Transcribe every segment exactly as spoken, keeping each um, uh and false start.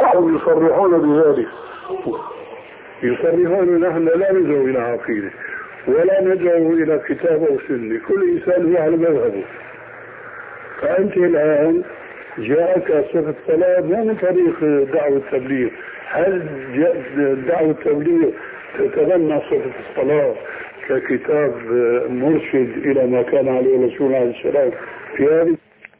هم يصرحون بذلك، يصرحون نحن لا ندعو إلى عقيدة ولا ندعو إلى كتاب أو سنة، كل إنسان هو على مذهبه. فأنت الآن جاءك صفة الصلاة مو من طريق دعوة التبليغ. هل دعوة التبليغ تتبنى صفة الصلاة ككتاب مرشد إلى ما كان عليه الرسول عليه السلام في هذه؟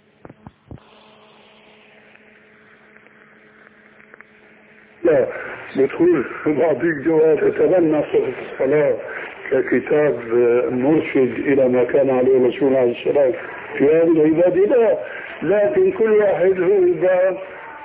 لا، بتقول بعطيك جواب تتبنى صفة الصلاة ككتاب مرشد إلى ما كان عليه الرسول عليه السلام في هذه العبادة. لا، لكن كل واحد هو باب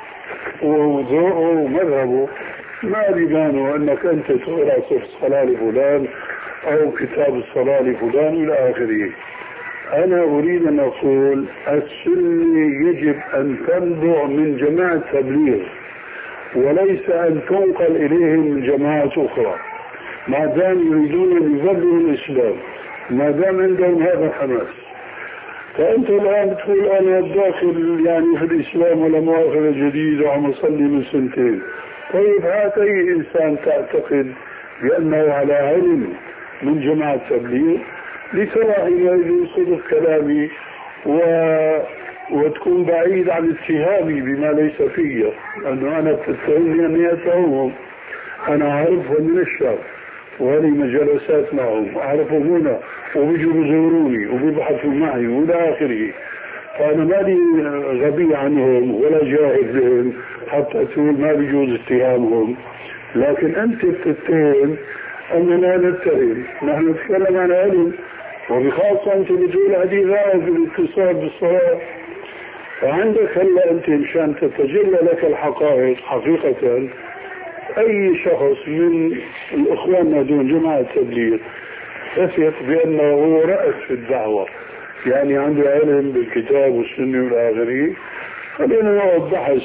وذوقه ومذهبه. ما بيبانوا أنك أنت تقرأ صفة الصلاة لفلان أو كتاب الصلاة لفلان إلى آخره. أنا أريد أن أقول السنة يجب أن تنبع من جماعة تبليغ وليس أن تنقل إليهم من جماعات أخرى، ما دام يريدون أن يبلغوا الإسلام، ما دام عندهم هذا الحماس. فأنت الآن تقول أنا داخل يعني في الإسلام ولا مؤاخذة جديدة وعم أصلي من سنتين. طيب هات أي إنسان تعتقد بأنه على علم من جماعة التبليغ لترى حينئذ صدق كلامي و... وتكون بعيد عن اتهامي بما ليس فيه، أنه أنا تتهمني أني أتهمهم. أنا أعرفهم من الشر وهذه جلسات معهم، أعرفهم هنا وبيجوا بزوروني وبيبحثوا معي وإلى آخره. فأنا مالي غبي عنهم ولا جاهل بهم حتى تقول ما بيجوز اتهامهم. لكن أنت بتتهم أننا نتهم، نحن نتكلم عن علم، وبخاصة أنت بتقول هذه غاية في الاتصال بالصلاة. فعندك هلا أنت مشان تتجلى لك الحقائق حقيقة، أي شخص من الإخوان دون جماعة التبليغ يثق بأنه هو رأس في الدعوة، يعني عنده علم بالكتاب والسنة والآخرين. خلينا نقعد بحث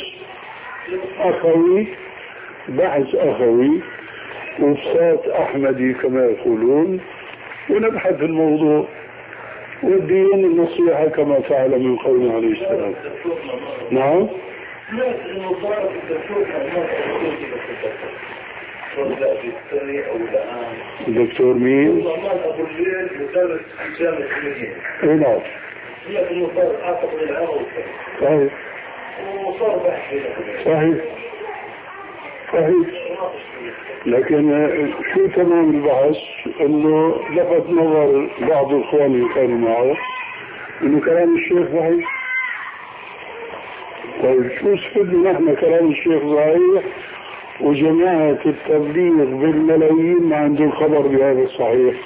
أخوي، بحث أخوي وبساط أحمدي كما يقولون، ونبحث الموضوع والدين النصيحة كما فعل من قوله عليه السلام. نعم. دكتور مين؟ اي نعم. صحيح صحيح صحيح. لكن شو تمام البحث؟ انه لفت نظر بعض الاخوان اللي كانوا معه انه كلام الشيخ صحيح. طيب شو استفدنا نحن كلام الشيخ صحيح وجماعة التبليغ بالملايين ما عندهم خبر بهذا الصحيح؟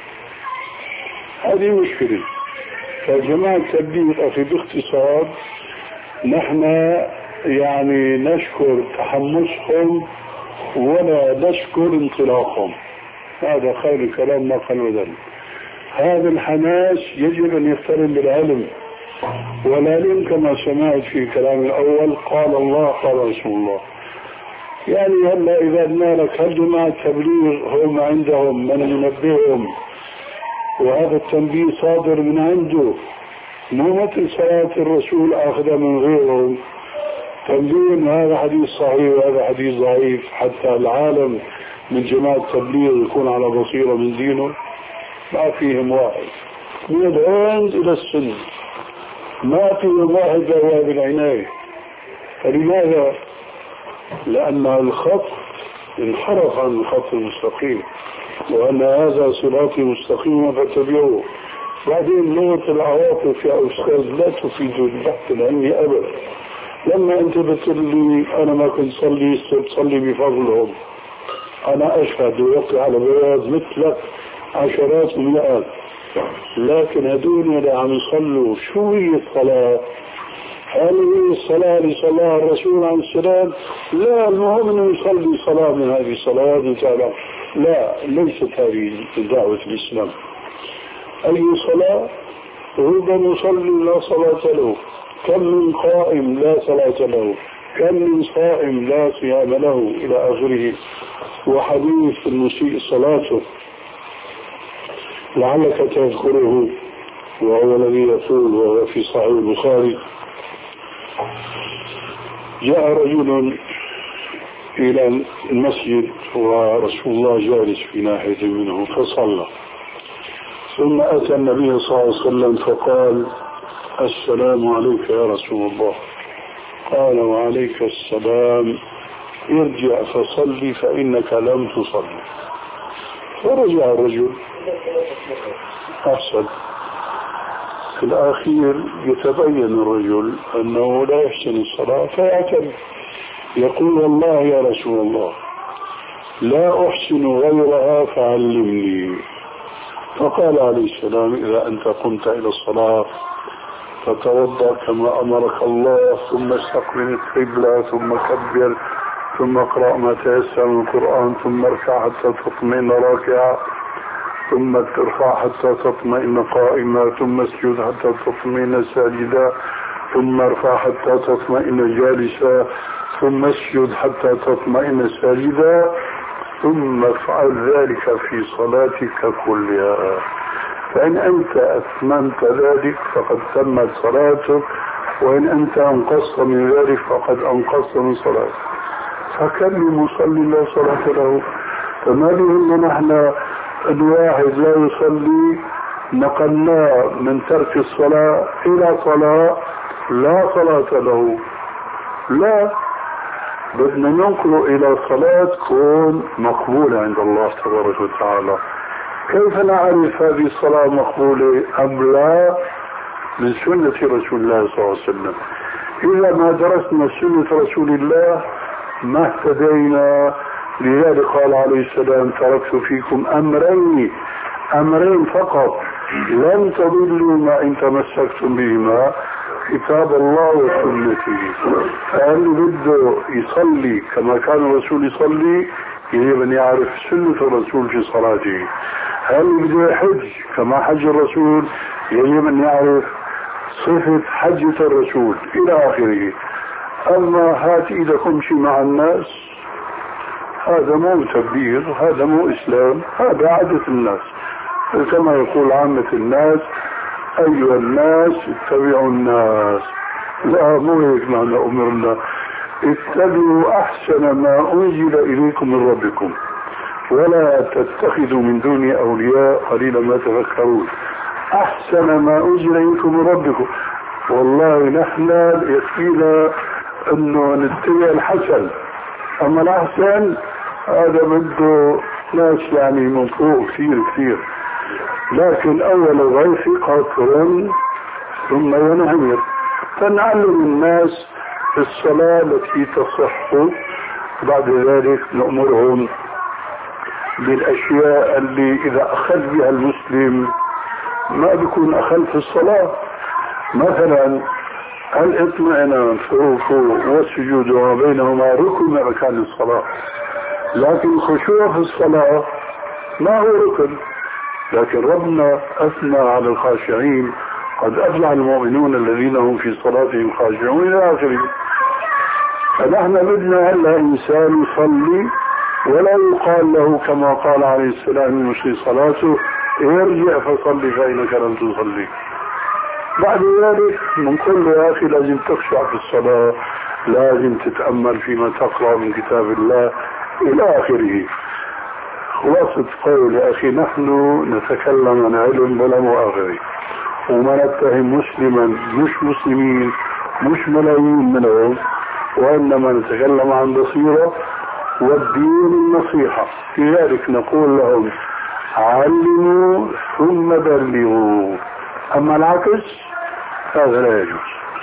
هذه مشكلة. فجماعة التبليغ أخي باختصار نحن يعني نشكر تحمسهم ولا نشكر انطلاقهم، هذا خير الكلام ما قال ذلك. هذا الحماس يجب أن يقترن بالعلم والعلم كما سمعت في كلام الأول قال الله قال رسول الله. يعني هلا إذا نالك هل جماعة التبليغ هم عندهم من ينبههم وهذا التنبيه صادر من عنده، مو مثل صلاة الرسول أخذ من غيرهم تنبيه هذا حديث صحيح وهذا حديث ضعيف حتى العالم من جماعة التبليغ يكون على بصيرة من دينه. ما فيهم واحد من العند إلى السن، ما فيهم واحد ذهب بالعناية. فلماذا؟ لأن الخط انحرف عن الخط المستقيم، وأن هذا صراطي مستقيم فاتبعوه. بعدين لغة العواطف يا أستاذ لا تفيد البحث العلمي أبدا. لما أنت بتقول لي أنا ما كنت صلي صلي بفضلهم، أنا أشهد ووقع على بياض مثلك عشرات ومئات، لكن هدول اللي عم يصلوا شو هي الصلاة؟ هل هي الصلاة لصلاة الرسول عليه السلام؟ لا، المهم أنه يصلي صلاة من هذه الصلاة وتعالى. لا، ليست هذه دعوة الإسلام. أي صلاة؟ ربما مصلي لا صلاة له، كم من قائم لا صلاة له، كم من صائم لا صيام له إلى آخره. وحديث المسيء صلاته لعلك تذكره، وهو الذي يقول وهو في صحيح البخاري: جاء رجل إلى المسجد ورسول الله جالس في ناحية منه فصلى، ثم أتى النبي صلى الله عليه وسلم فقال: السلام عليك يا رسول الله. قال: وعليك السلام، ارجع فصلي فإنك لم تصلي. فرجع الرجل. أحسن. في الأخير يتبين الرجل أنه لا يحسن الصلاة فيعترف، يقول: والله يا رسول الله لا أحسن غيرها فعلمني. فقال عليه السلام: إذا أنت قمت إلى الصلاة فتوضأ كما أمرك الله، ثم استقبل القبلة، ثم كبر، ثم اقرأ ما تيسر من القرآن، ثم اركع حتى تطمئن راكعا، ثم ترفع حتى تطمئن قائما، ثم اسجد حتى تطمئن ساجدا، ثم ارفع حتى تطمئن جالسا، ثم اسجد حتى تطمئن ساجدا، ثم افعل ذلك في صلاتك كلها. فإن أنت أتممت ذلك فقد تمت صلاتك، وإن أنت أنقصت من ذلك فقد أنقصت من صلاتك. فكم مصلي لا صلاة له؟ فما بهم نحن الواحد لا يصلي نقلناه من ترك الصلاة إلى صلاة لا صلاة له. لا، بدنا ننقل إلى صلاة تكون مقبولة عند الله تبارك وتعالى. كيف نعرف هذه الصلاة مقبولة أم لا؟ من سنة رسول الله صلى الله عليه وسلم. إذا ما درسنا سنة رسول الله ما اهتدينا. لذلك قال عليه السلام: تركت فيكم أمرين أمرين فقط لن تضلوا ما إن تمسكتم بهما، كتاب الله وسنته. فهل بده يصلي كما كان الرسول يصلي، يجب أن يعرف سنة الرسول في صلاته. هل بده يحج كما حج الرسول، يجب أن يعرف صفة حجة الرسول إلى آخره. أما هات إيدكم شي مع الناس، هذا مو تبليغ، هذا مو إسلام، هذا عادة الناس. كما يقول عامة الناس: أيها الناس اتبعوا الناس. لا، مو هيك معنى أمرنا. اتبعوا أحسن ما أنزل إليكم من ربكم ولا تتخذوا من دوني أولياء قليلا ما تذكرون. أحسن ما أنزل إليكم من ربكم. والله نحن يكفينا أنه نتبع الحسن، أما الأحسن هذا بده ناس يعني من فوق كثير كثير. لكن أول الغيث قطر ثم ينهمر. فنعلم الناس الصلاة التي تصح، بعد ذلك نأمرهم بالأشياء اللي إذا أخذ بها المسلم ما بيكون أخذ في الصلاة. مثلا الاطمئنان في الركوع والسجود وما بينهما ركن من أركان الصلاة، لكن الخشوع في الصلاة ما هو ركن. لكن ربنا أثنى على الخاشعين: قد أفلح المؤمنون الذين هم في صلاتهم خاشعون إلى آخره. فنحن بدنا هلا إنسان يصلي ولا يقال له كما قال عليه السلام من مسيء صلاته: ارجع فصلي فإنك لم تصلي. بعد ذلك نقول له: يا أخي لازم تخشع في الصلاة، لازم تتأمل فيما تقرأ من كتاب الله إلى آخره. خلاصة قول يا أخي: نحن نتكلم عن علم ولا مؤاخذة، وما نتهم مسلما مش مسلمين مش ملايين منهم، وإنما نتكلم عن بصيرة والدين النصيحة. في ذلك نقول لهم: علموا ثم بلغوا. أما العكس هذا لا يجوز.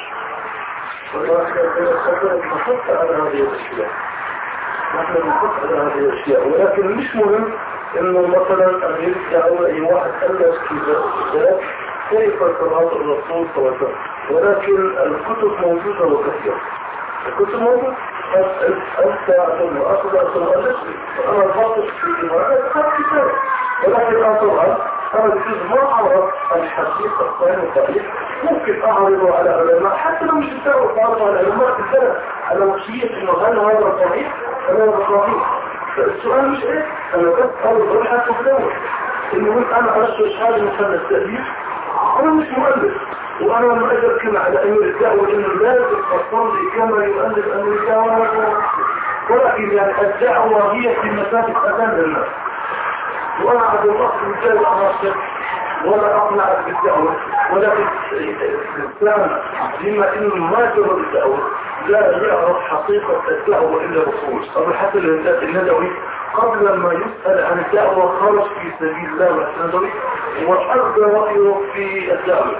نحط على هذه الأشياء نحن نحط على هذه الأشياء ولكن مش مهم إنه مثلا أمريكا أو أي واحد ألف كتاب كيف قراءة الرسول صلى الله عليه وسلم، ولكن الكتب موجودة وكثيرة. الكتب موجودة، أنت ثم أخذ ثم ألف. أنا الباطل في إيمانك أخذ كتاب، ولكن أنا طبعا أنا الجزء ما أعرف الحقيقة الصحيحة والصحيح. ممكن أعرضه على علماء حتى لو مش بتعرف أعرضه على علماء السنة على وصية إنه هل هذا صحيح هل هذا صحيح. فالسؤال مش إيه، أنا بس أعرض أبحث وبدور إنه من أنا أرسل هذا مثلا التأليف، أنا مش مؤلف وأنا لما أجل كلمة على أمير الدعوة إنه لازم أصلي كما يؤلف أمير الدعوة، ولكن ولكن يعني الدعوة هي في مسافة أذان للناس. وأنا عبد الله رجال أناصر ولا أقنع بالدعوة، ولكن الإسلام بما إنه ما جرى الدعوة لا يعرف حقيقة الدعوة إلا الرسول. أبو الحسن الندوي قبل ما يسأل عن الدعوة خرج في سبيل الله الندوي وأرضى رأيه في الدعوة.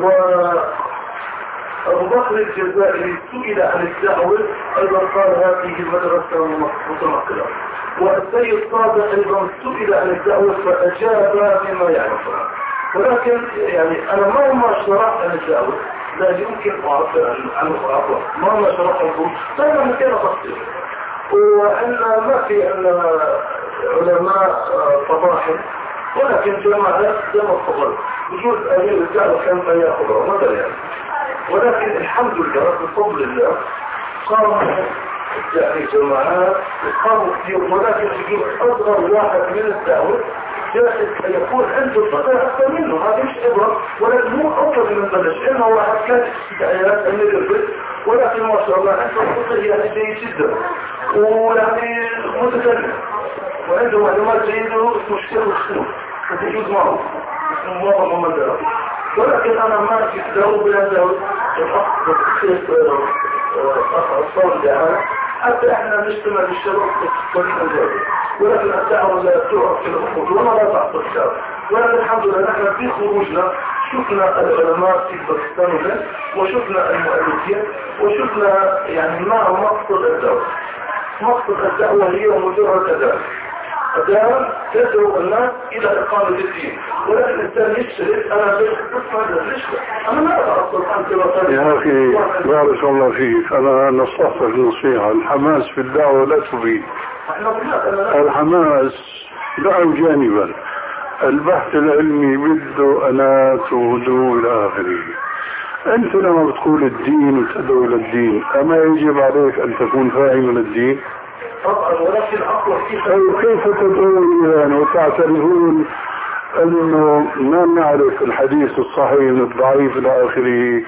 وأبو بكر الجزائري سئل عن الدعوة أيضا قال هذه المدرسة متنقلة. والسيد صادق أيضا سئل عن الدعوة فأجاب بما يعرفها. ولكن يعني أنا ما ما شرحت عن الدعوة لا يمكن أعبر عن عفوا ما ما شرحته فأنا ممكن أفصل. وأن ما في أن علماء فضاحل ولكن جماعات زي ما تفضل وجود أمير الدعوة كان ما يأخذها مثلا يعني. ولكن الحمد لله بفضل الله قاموا يعني جماعات قاموا كثير، ولكن يجب أصغر واحد من الدعوة جاهز أن يكون عنده الفتاة أكثر منه. هذا مش إبرة ولكن مو أفضل من بلش إنه واحد كان استدعيات أمير البيت، ولكن ما شاء الله عنده الفتاة يعني جيد جدا ويعني متكلم وعنده معلومات جيدة اسمه الشيخ الخلوق وتجوز معه اسمه موضع محمد دعوة. ولكن أنا ما أجي دعوة بلا دعوة الأخ الشيخ الصوت دعوة حتى احنا نجتمع بالشروط طريقا جيدة. ولكن الدعوة لا تعرف في الخروج ولا لا تعطي الشعب. ولكن الحمد لله نحن في خروجنا شفنا العلماء في باكستان وشفنا المؤلفين وشفنا يعني ما مقصد الدعوة. مقصد الدعوة هي مجرد أداء أداء تدعو الناس إلى إقامة الدين. ولكن الإنسان يشترك أنا بسمع للرشوة أنا لا أتعصب أنت وطريق. يا أخي بارك الله فيك، أنا نصحتك نصيحة، الحماس في الدعوة لا تفيد. الحماس دعوا جانبا، البحث العلمي بده أنات وهدوء إلى آخره. أنت لما بتقول الدين وتدعو إلى الدين أما يجب عليك أن تكون فاهم الدين؟ طبعا ولكن أقوى كيف كيف تدعون يعني وتعترفون أنه ما نعرف الحديث الصحيح من الضعيف إلى آخره؟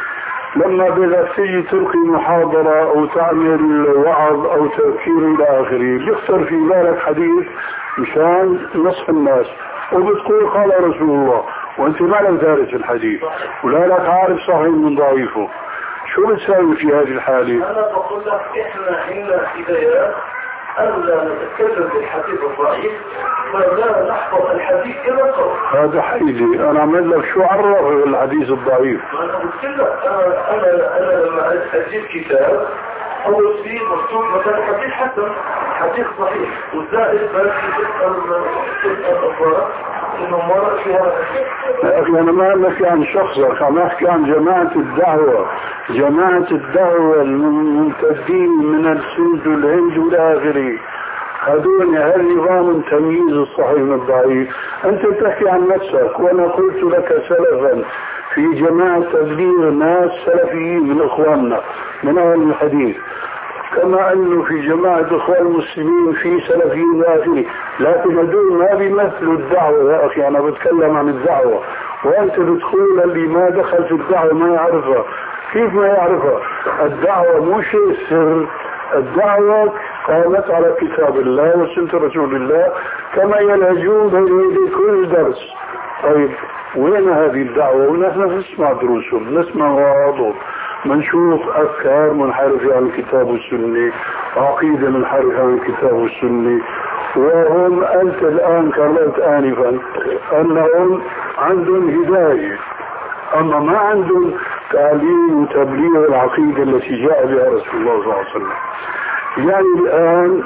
لما بدك تيجي تلقي محاضرة أو تعمل وعظ أو تذكير إلى آخره بيخطر في بالك حديث مشان نصح الناس وبتقول قال رسول الله وأنت ما لك دارس الحديث ولا لك عارف صحيح من ضعيفه، شو بتساوي في هذه الحالة؟ أنا بقول لك إحنا عندنا هدايات ألا نتكلم بالحديث الضعيف فلا نحفظ الحديث كما قال. هذا حيلي أنا أعمل لك شو عرف الحديث الضعيف؟ أنا قلت لك أنا أنا أنا لما أجيب كتاب أول شيء مكتوب مثلا حديث حسن حديث صحيح والزائد بس تسأل تسأل أخبار إنه مرة فيها. يا أخي أنا ما أحكي عن شخصك، عم أحكي عن جماعة الدعوة، جماعة الدعوة الممتدين من السند والهند والآخري هذول هل نظام تمييز الصحيح من الضعيف؟ أنت تحكي عن نفسك وأنا قلت لك سلفا في جماعة تبليغ ناس سلفيين من إخواننا من أهل الحديث، كما أنه في جماعة إخوان المسلمين في سلفيين آخرين، لكن هذول ما بيمثلوا الدعوة. يا أخي أنا بتكلم عن الدعوة وأنت بتقول اللي ما دخل في الدعوة ما يعرفها. كيف ما يعرفها؟ الدعوة مو شيء سر، الدعوة قامت على كتاب الله وسنة رسول الله كما يلهجون بين كل درس. طيب وين هذه الدعوة؟ ونحن نسمع دروسهم نسمع وعظهم منشوف أفكار منحرفة عن الكتاب والسنة، عقيدة منحرفة عن الكتاب والسنة، وهم أنت الآن كررت آنفا أنهم عندهم هداية أما ما عندهم تعليم وتبليغ العقيدة التي جاء بها رسول الله صلى الله عليه وسلم. يعني الآن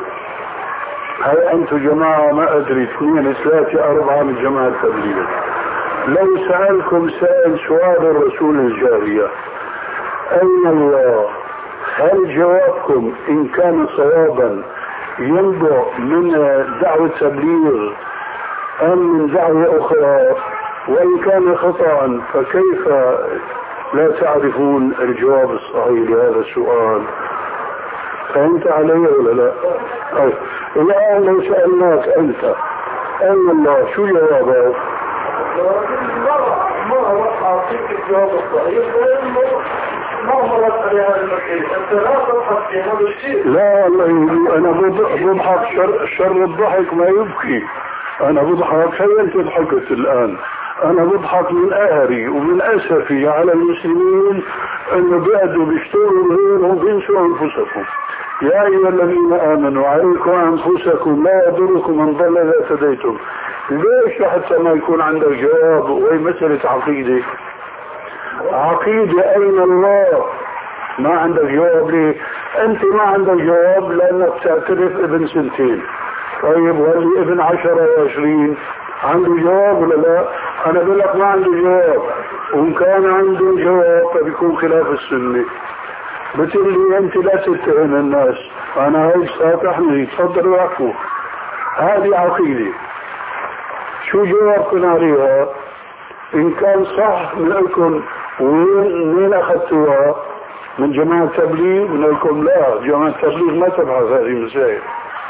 هاي أنتم جماعة ما أدري اثنين ثلاثة أربعة من جماعة التبليغ، لو سألكم سائل سؤال الرسول الجارية أين الله، هل جوابكم إن كان صوابا ينبع من دعوة تبليغ أم من دعوة أخرى؟ وإن كان خطأ فكيف لا تعرفون الجواب الصحيح لهذا السؤال؟ فهمت علي ولا لا؟ طيب الآن لو سألناك أنت أين الله شو جوابك؟ ما ما أعطيك الجواب الصحيح ما مرت على هذا المكان، أنت لا تضحك في هذا الشيء. لا والله أنا بضحك، شر, شر الضحك ما يبكي. أنا بضحك، هي أنت ضحكت الآن. أنا بضحك من قهري ومن أسفي على المسلمين أنه بيقعدوا بيشتروا غيرهم بينسوا أنفسكم. يا أيها الذين آمنوا عليكم أنفسكم لا يضركم من ضل إذا اهتديتم. ليش حتى ما يكون عندك جواب؟ وهي مسألة عقيدة. عقيدة أين الله؟ ما عندك جواب. ليه؟ أنت ما عندك جواب لأنك تعترف ابن سنتين. طيب واللي ابن عشرة وعشرين عنده جواب ولا لا؟ أنا بقول لك ما عنده جواب، وإن كان عنده جواب فبيكون خلاف السنة. بتقول لي أنت لا تتهم الناس، أنا هاي ساتحني تفضلوا واحكوا. هذه عقيدة. شو جوابكم عليها؟ إن كان صح بنقولكم وين وين أخذتوها؟ من جماعة التبليغ؟ بنقولكم لا، جماعة التبليغ ما تبحث هذه المسائل.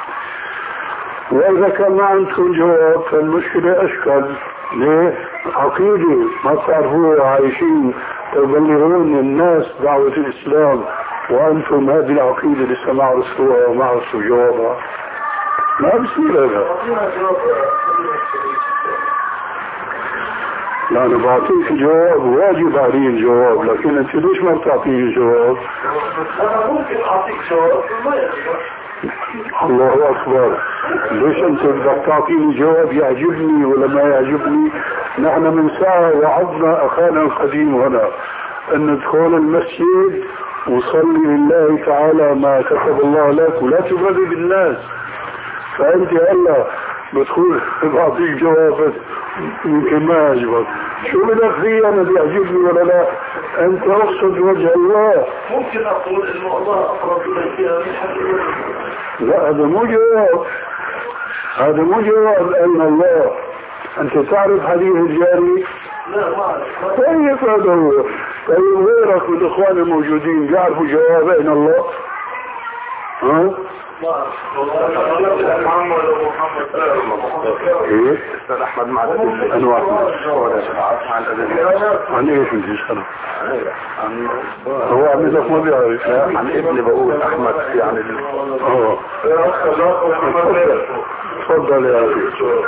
وإذا كان ما عندكم جواب فالمشكلة أشكال. ليه؟ عقيدة ما تعرفوها، عايشين تبلغون الناس دعوة الإسلام وأنتم هذه العقيدة لسه ما عرفتوها وما عرفتوا جوابها. ما بصير هذا. لا أنا بعطيك جواب واجب علي الجواب، لكن أنت ليش ما بتعطيني جواب؟ أنا ممكن أعطيك جواب ما يعجبك. الله أكبر. ليش أنت بدك تعطيني جواب يعجبني ولا ما يعجبني؟ نحن من ساعة وعظنا أخانا القديم هنا أن ندخل المسجد وصلي لله تعالى ما كتب الله لك ولا تبرد بالناس. فأنت هلا بتقول بعطيك جواب يمكن ما يعجبك. شو بدك فيه؟ أنا بيعجبني ولا لا؟ أنت أقصد وجه الله. ممكن أقول إنه الله أقرب إليك من حد. لا هذا مو جواب، هذا مو جواب. أن الله أنت تعرف حديث الجاري؟ لا ما أعرف. طيب هذا هو. طيب غيرك من الإخوان الموجودين بيعرفوا جواب أين الله؟ ها؟ محمد ومحمد ايه؟ استاذ احمد معدل. انا واحد عن عن ايش بدي اساله؟ عن هو عميدك ما بيعرف. عن ابني بقول احمد يعني. اه تفضل يا اخي.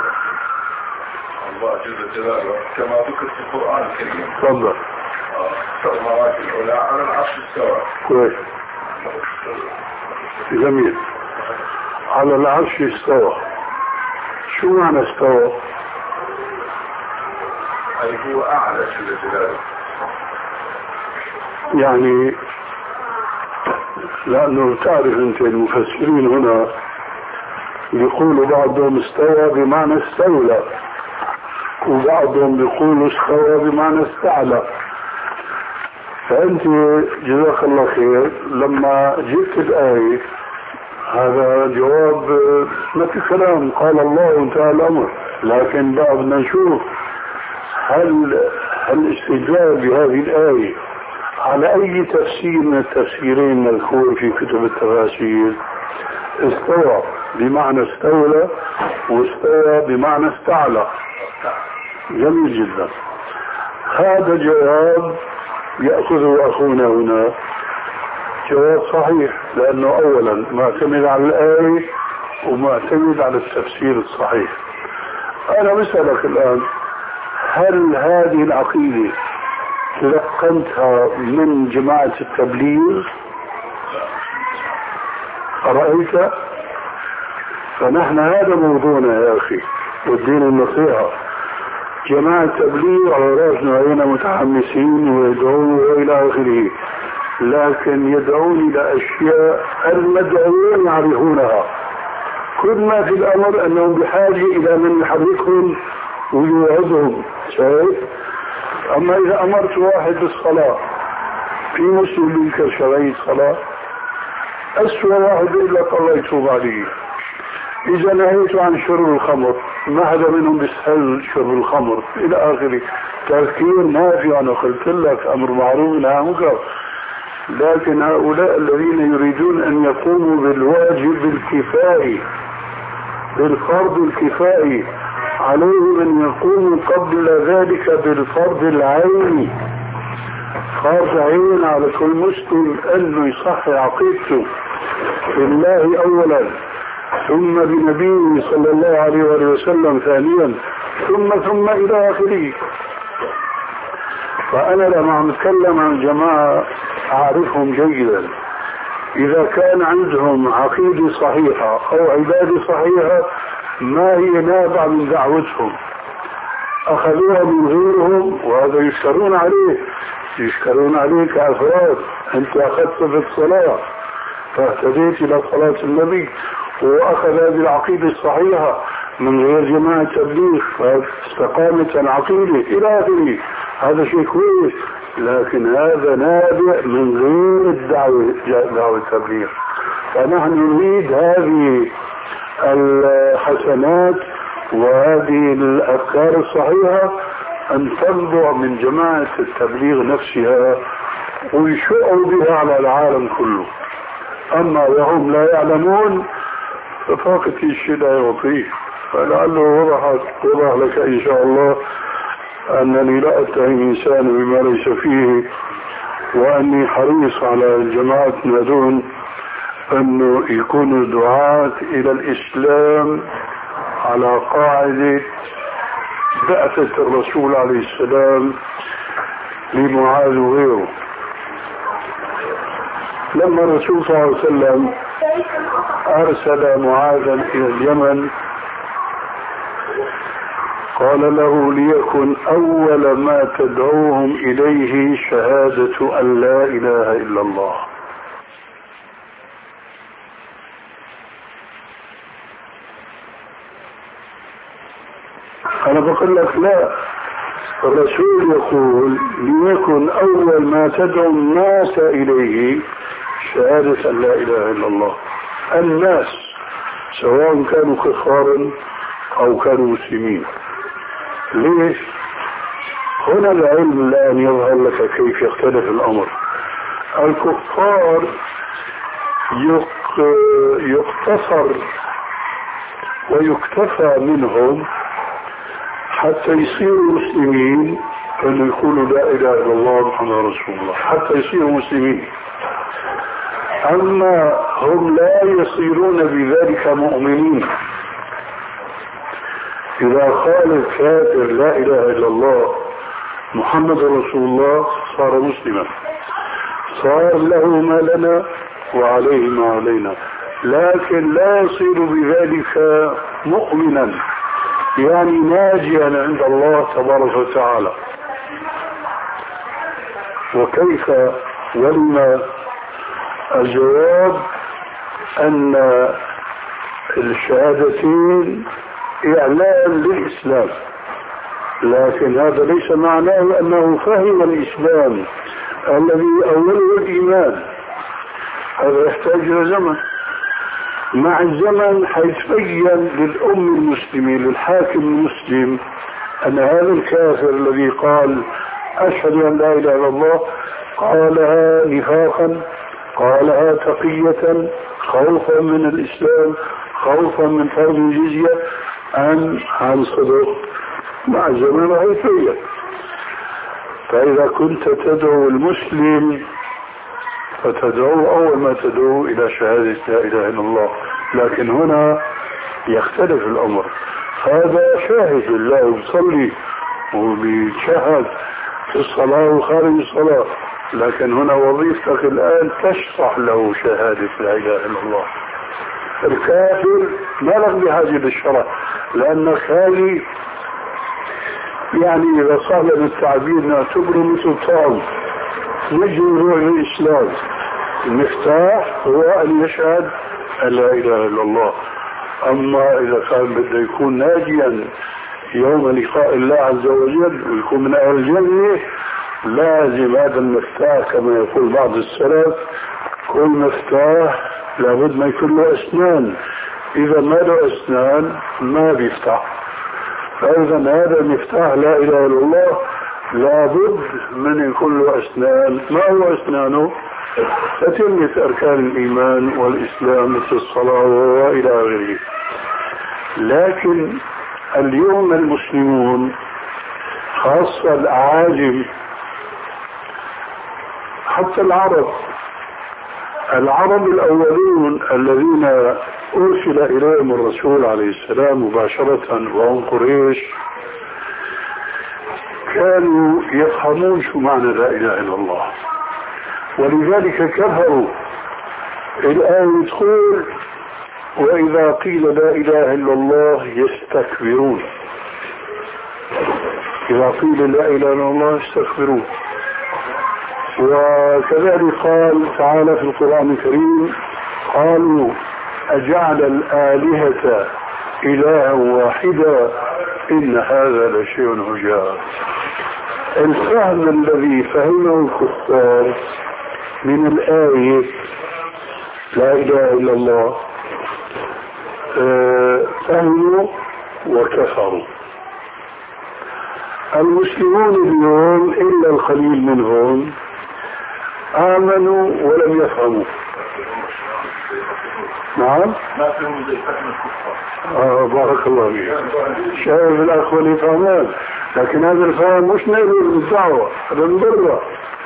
الله جل جلاله كما ذكر في القرآن الكريم. تفضل. السماوات العلى على العرش استوى. كويس. جميل. على العرش استوى. شو معنى استوى؟ أي هو أعلى جل جلاله. يعني لأنه تعرف أنت المفسرين هنا يقولوا بعضهم استوى بمعنى استولى، وبعضهم يقولوا استوى بمعنى استعلى. فأنت جزاك الله خير لما جبت الآية هذا جواب ما في كلام، قال الله انتهى الأمر. لكن بقى بدنا نشوف هل الاستدلال بهذه الآية على أي تفسير من التفسيرين مذكور في كتب التفاسير. استوى بمعنى استولى واستوى بمعنى استعلى. جميل جدا. هذا جواب يأخذه أخونا هنا جواب صحيح، لأنه أولا معتمد على الآية ومعتمد على التفسير الصحيح. أنا بسألك الآن، هل هذه العقيدة تلقنتها من جماعة التبليغ؟ أرأيت؟ فنحن هذا موضوعنا يا أخي، والدين النصيحة. جماعة التبليغ على رأسنا هنا متحمسين ويدعون وإلى آخره، لكن يدعون إلى أشياء المدعوين يعرفونها. كل ما في الأمر أنهم بحاجة إلى من يحركهم ويوعدهم. شايف؟ أما إذا أمرت واحد بالصلاة، في مسلم ينكر شرعية الصلاة، أسوأ واحد يقول لك الله يتوب عليه. إذا نهيت عن شرب الخمر، ما حدا منهم بيسهل شرب الخمر إلى آخره. تذكير نافع، أنا قلت لك أمر معروف نهي عن منكر. لكن هؤلاء الذين يريدون أن يقوموا بالواجب الكفائي، بالفرض الكفائي، عليهم أن يقوموا قبل ذلك بالفرض العيني. فرض عين على كل مسلم انه يصحح عقيدته بالله اولا، ثم بنبيه صلى الله عليه وسلم ثانيا، ثم ثم الى اخره. فانا لما عم اتكلم عن جماعه اعرفهم جيدا، اذا كان عندهم عقيده صحيحه او عباده صحيحه ما هي نابعه من دعوتهم، اخذوها من غيرهم، وهذا يشكرون عليه، يشكرون عليه كافراد. انت اخذت في الصلاه فاهتديت الى صلاه النبي، واخذ هذه العقيده الصحيحه من غير جماعه تبليغ فاستقامت العقيده الى اخره. هذا شيء كويس، لكن هذا نابع من غير الدعوه دعوه التبليغ. فنحن نريد هذه الحسنات وهذه الافكار الصحيحه ان تنبع من جماعه التبليغ نفسها ويشعوا بها على العالم كله. اما وهم لا يعلمون ففاقة الشيء لا يعطيه. فلعله وضحت وضح لك ان شاء الله انني لا اتهم انسان بما ليس فيه، واني حريص على جماعتنا دون انه يكونوا دعاة الى الاسلام على قاعدة بعثة الرسول عليه السلام لمعاذ وغيره. لما الرسول صلى الله عليه وسلم ارسل معاذا الى اليمن قال له ليكن اول ما تدعوهم اليه شهادة ان لا اله الا الله. انا بقول لك لا، الرسول يقول ليكن اول ما تدعو الناس اليه شهادة ان لا اله الا الله. الناس سواء كانوا كفارا او كانوا مسلمين. ليش؟ هنا العلم الان يظهر لك كيف يختلف الامر. الكفار يقتصر ويكتفى منهم حتى يصيروا مسلمين أن يقولوا لا إله إلا الله محمد رسول الله، حتى يصيروا مسلمين. أما هم لا يصيرون بذلك مؤمنين. إذا قال الكافر لا إله إلا الله محمد رسول الله صار مسلما، صار له ما لنا وعليه ما علينا، لكن لا يصير بذلك مؤمنا، يعني ناجيا عند الله تبارك وتعالى. وكيف؟ ولما؟ الجواب أن الشهادتين إعلان للإسلام، لكن هذا ليس معناه أنه فهم الإسلام الذي أوله الإيمان. هذا يحتاج إلى زمن. مع الزمن حيتبين للأم المسلمة للحاكم المسلم أن هذا الكافر الذي قال أشهد أن لا إله إلا الله قالها نفاقا، قالها تقية، خوفا من الإسلام، خوفا من فرض الجزية عن عن صدق. مع الزمن حيتبين. فإذا كنت تدعو المسلم فتدعو أول ما تدعو إلى شهادة لا إله إلا الله، لكن هنا يختلف الأمر. هذا شاهد الله يصلي وبيشهد في الصلاة وخارج الصلاة، لكن هنا وظيفتك الآن تشرح له شهادة لا إله إلا الله. الكافر ما لك بحاجة للشرع، لأنك هذه يعني إذا صار لنا التعبير نعتبره مثل طعم نجي نروح للإسلام. المفتاح هو أن يشهد أن لا إله إلا الله. أما إذا كان بده يكون ناجيا يوم لقاء الله عز وجل ويكون من أهل الجنة، لازم هذا المفتاح كما يقول بعض السلف كل مفتاح لابد ما يكون له أسنان، إذا ما له أسنان ما بيفتح. فإذا هذا المفتاح لا إله إلا الله لابد من يكون له أسنان. ما هو أسنانه؟ تتمة أركان الإيمان والإسلام مثل الصلاة وإلى آخره. لكن اليوم المسلمون خاصة الأعاجم حتى العرب العرب الأولون الذين أرسل إليهم الرسول عليه السلام مباشرة وهم قريش كانوا يفهمون شو معنى لا إله إلا الله، ولذلك كفروا. الآن تقول وإذا قيل لا إله إلا الله يستكبرون، إذا قيل لا إله إلا الله يستكبرون. وكذلك قال تعالى في القرآن الكريم قالوا أجعل الآلهة إلها واحدا إن هذا لشيء عجاب. الفهم الذي فهمه الكفار من الآية لا إله إلا الله فهموا وكفروا. المسلمون اليوم إلا القليل منهم آمنوا ولم يفهموا. نعم ما فيهم زي فهم الكفار. آه بارك الله فيك. شايف الأخوة اللي فهمان، لكن هذا الفهم مش نقدر بالدعوة، هذا من برا.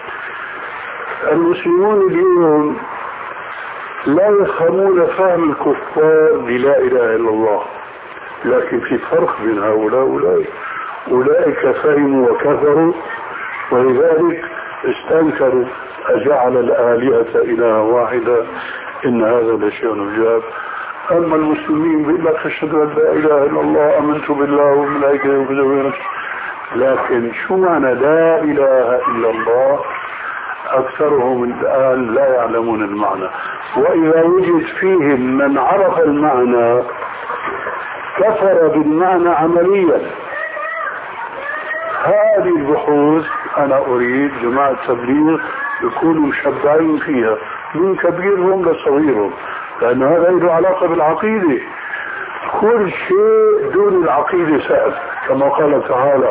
المسلمون اليوم لا يفهمون فهم الكفار بلا إله إلا الله، لكن في فرق بين هؤلاء وأولئك. أولئك فهموا وكفروا ولذلك استنكروا أجعل الآلهة إلها واحدة إن هذا لشيء عجاب. أما المسلمين بيقول لك أشهد أن لا إله إلا الله آمنت بالله وملائكته وكذا، لكن شو معنى لا إله إلا الله أكثرهم الآن لا يعلمون المعنى. وإذا وجد فيهم من عرف المعنى كفر بالمعنى عمليا. هذه البحوث أنا أريد جماعة تبليغ يكونوا مشبعين فيها من كبيرهم لصغيرهم، لأن هذا له علاقة بالعقيدة. كل شيء دون العقيدة سهل، كما قال تعالى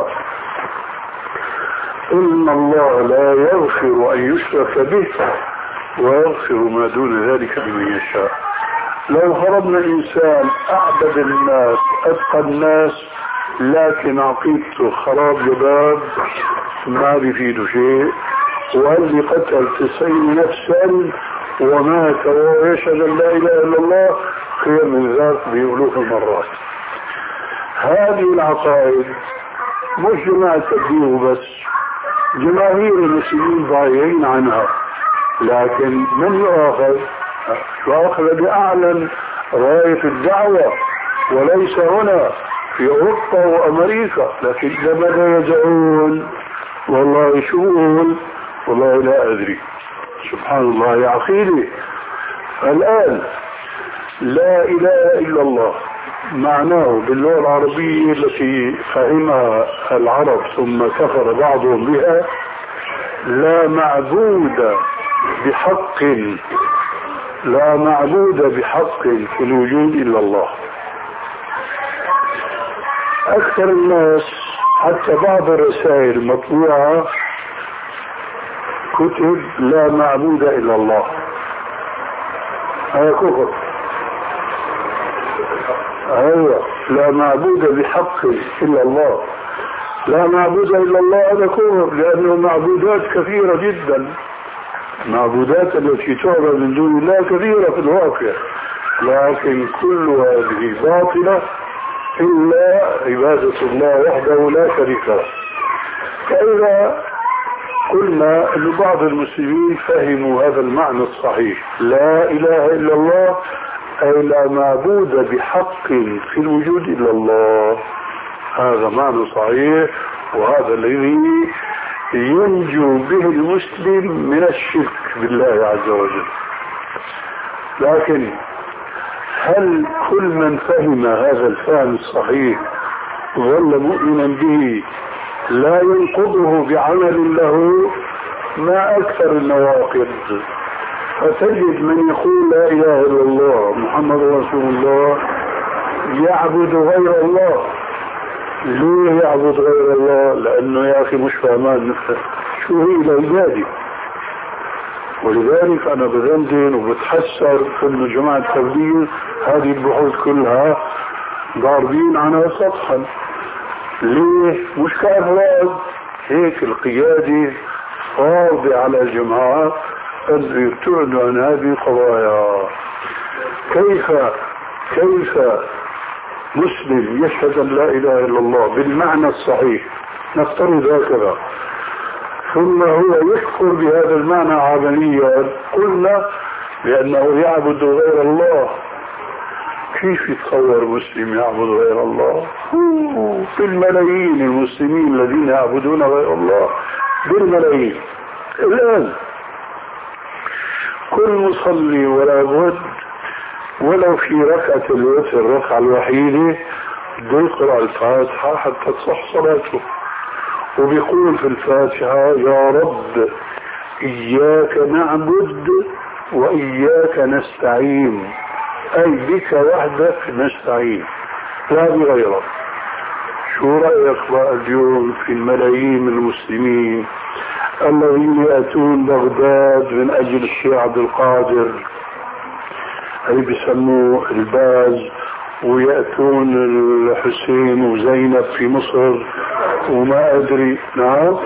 إن الله لا يغفر أن يشرك به ويغفر ما دون ذلك لمن يشاء. لو فرضنا إنسان أعبد الناس أتقى الناس لكن عقيدته خراب جباب ما بيفيده شيء، واللي قتل تسعين نفسا ومات ويشهد أن لا إله إلا الله خير من ذاك بألوف المرات. هذه العقائد مش جماعة تبليغ بس، جماهير المسلمين ضايعين عنها، لكن من يؤاخذ؟ يؤاخذ بأعلن راية الدعوة، وليس هنا في أوروبا وأمريكا. لكن لماذا يدعون؟ والله شو يقول؟ والله لا أدري. سبحان الله يا عقيدة. الآن لا إله إلا الله معناه باللغة العربية التي فهمها العرب ثم كفر بعضهم بها لا معبود بحق لا معبود بحق في الوجود إلا الله. أكثر الناس حتى بعض الرسائل المطبوعة كتب لا معبود إلا الله، هذا كفر. أيوة لا معبود بحق إلا الله، لا معبود إلا الله هذا كفر، لأنه معبودات كثيرة جدا، معبودات التي تعبد من دون الله كثيرة في الواقع، لكن كل هذه باطلة إلا عبادة الله وحده لا شريك له. فإذا قلنا أن بعض المسلمين فهموا هذا المعنى الصحيح، لا إله إلا الله أي لا معبود بحق في الوجود إلا الله، هذا معنى صحيح، وهذا الذي ينجو به المسلم من الشرك بالله عز وجل. لكن هل كل من فهم هذا الفهم الصحيح ظل مؤمنا به لا ينقضه بعمل له؟ ما أكثر النواقض. فتجد من يقول لا إله إلا الله محمد رسول الله يعبد غير الله. ليه يعبد غير الله؟ لأنه يا أخي مش فهمان نفسه شو هي العبادة. ولذلك أنا بذنزل وبتحسر أن جماعة التبليغ هذه البحوث كلها ضاربين عنها سطحا. ليه؟ مش كأفراد هيك القيادة فرض على الجماعة أن يبتعدوا عن هذه القضايا. كيف كيف مسلم يشهد أن لا إله إلا الله بالمعنى الصحيح، نفترض هكذا، ثم هو يكفر بهذا المعنى عمليا؟ قلنا لأنه يعبد غير الله. كيف يتصور مسلم يعبد غير الله؟ في الملايين المسلمين الذين يعبدون غير الله بالملايين. الآن كل مصلي ولا بد ولو في ركعة الوتر الركعة الوحيدة بده يقرأ الفاتحة حتى تصح صلاته، وبيقول في الفاتحة يا رب إياك نعبد وإياك نستعين، أي بك وحدك نستعين لا بغيرك. شو رأيك بقى اليوم في الملايين المسلمين الذين يأتون بغداد من أجل الشيخ عبد القادر اللي بيسموه الباز، ويأتون الحسين وزينب في مصر وما أدري. نعم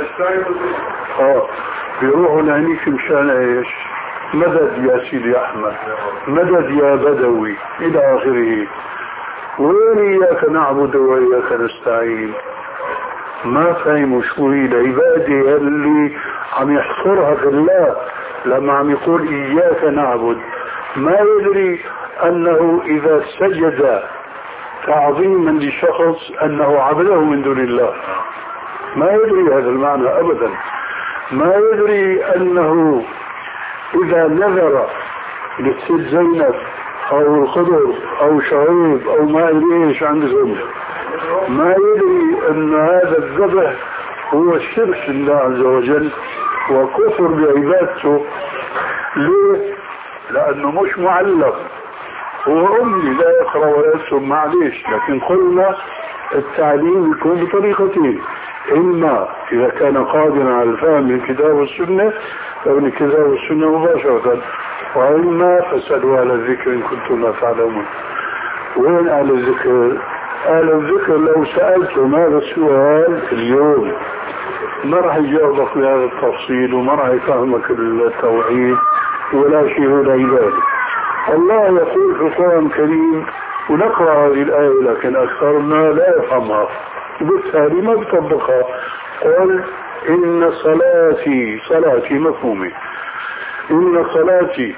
آه بيروحوا لهنيك مشان ايش؟ مدد يا سيدي أحمد، مدد يا بدوي إلى آخره. وين إياك نعبد وإياك نستعين؟ ما فهموا شو هي العبادة اللي عم يحصرها في الله لما عم يقول إياك نعبد. ما يدري أنه إذا سجد تعظيما لشخص أنه عبده من دون الله، ما يدري هذا المعنى أبدا. ما يدري أنه إذا نذر للست زينب أو الخضر أو شعيب أو ما أدري إيش عندهم، ما يدري أن هذا الذبح هو الشرك لله عز وجل وكفر بعبادته. ليه؟ لأنه مش معلق، هو أمي لا يقرأ ولا يكتب معليش، لكن قلنا التعليم يكون بطريقتين: إما إذا كان قادرا على الفهم من الكتاب والسنة فمن الكتاب والسنة مباشرة، وإما فاسألوا أهل الذكر إن كنتم لا تعلمون. وين أهل الذكر؟ أهل الذكر لو سألتم هذا السؤال اليوم ما راح يجاوبك بهذا التفصيل وما راح يفهمك التوحيد ولا شيء ولا عبادة. الله يقول في القرآن الكريم، ونقرأ هذه الآية لكن أكثرنا لا يفهمها وبالتالي ما بيطبقها. قل إن صلاتي، صلاتي مفهومة، إن صلاتي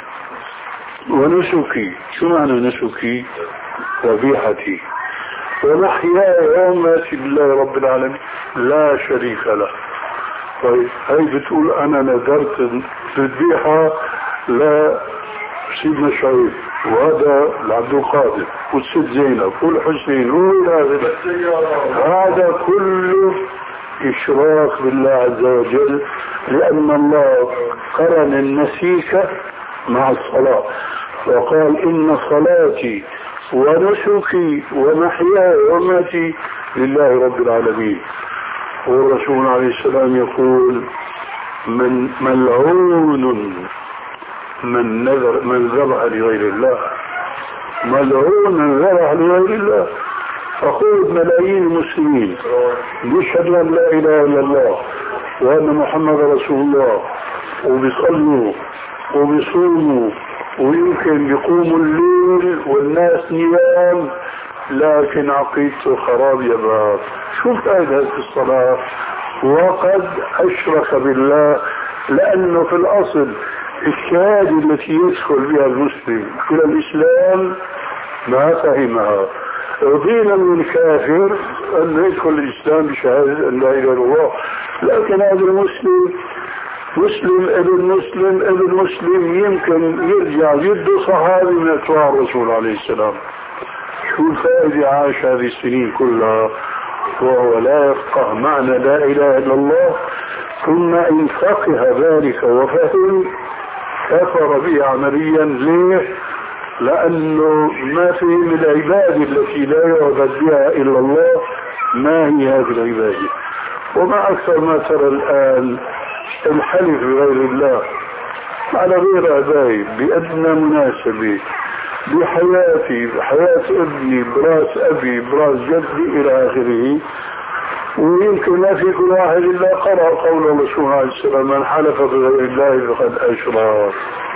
ونسكي، شو معنى نسكي؟ ذبيحتي ومحياي ومماتي لله رب العالمين لا شريك له. طيب هي بتقول أنا نذرت الذبيحة لا سيدنا شعيب وهذا لعبد القادر والست زينب والحسين والآخر، هذا كله إشراك بالله عز وجل، لأن الله قرن النسيك مع الصلاة وقال إن صلاتي ونسكي ومحياي ومماتي لله رب العالمين. والرسول عليه السلام يقول من ملعون من نذر من ذبح لغير الله، ملعون من ذبح لغير الله. فخذ ملايين المسلمين يشهدوا أن لا إله إلا الله وأن محمد رسول الله وبيصلوا وبيصوموا ويمكن يقوموا الليل والناس نيام، لكن عقيدته خراب يا باب. شو فائدة هذه الصلاة؟ وقد أشرك بالله، لأنه في الأصل الشهادة التي يدخل بها المسلم إلى الإسلام ما فهمها. رضينا من الكافر أن يدخل الإسلام بشهادة أن لا إله إلا الله، لكن هذا المسلم مسلم ابن مسلم ابن مسلم يمكن يرجع يده صحابي من أتباع الرسول عليه السلام. شو الفائدة عاش هذه السنين كلها وهو لا يفقه معنى لا إله إلا الله؟ ثم إن فقه ذلك وفهم كفر به عمليا. ليه؟ لأنه ما فهم العبادة التي لا يعبد بها إلا الله ما هي هذه العبادة. وما أكثر ما ترى الآن الحلف بغير الله على غير أبائي بأدنى مناسبة بحياتي بحياة ابني براس أبي براس جدي إلى آخره، ويمكن ما في كل واحد إلا قرأ قول الرسول عليه السلام من حلف بغير الله فقد أشرك.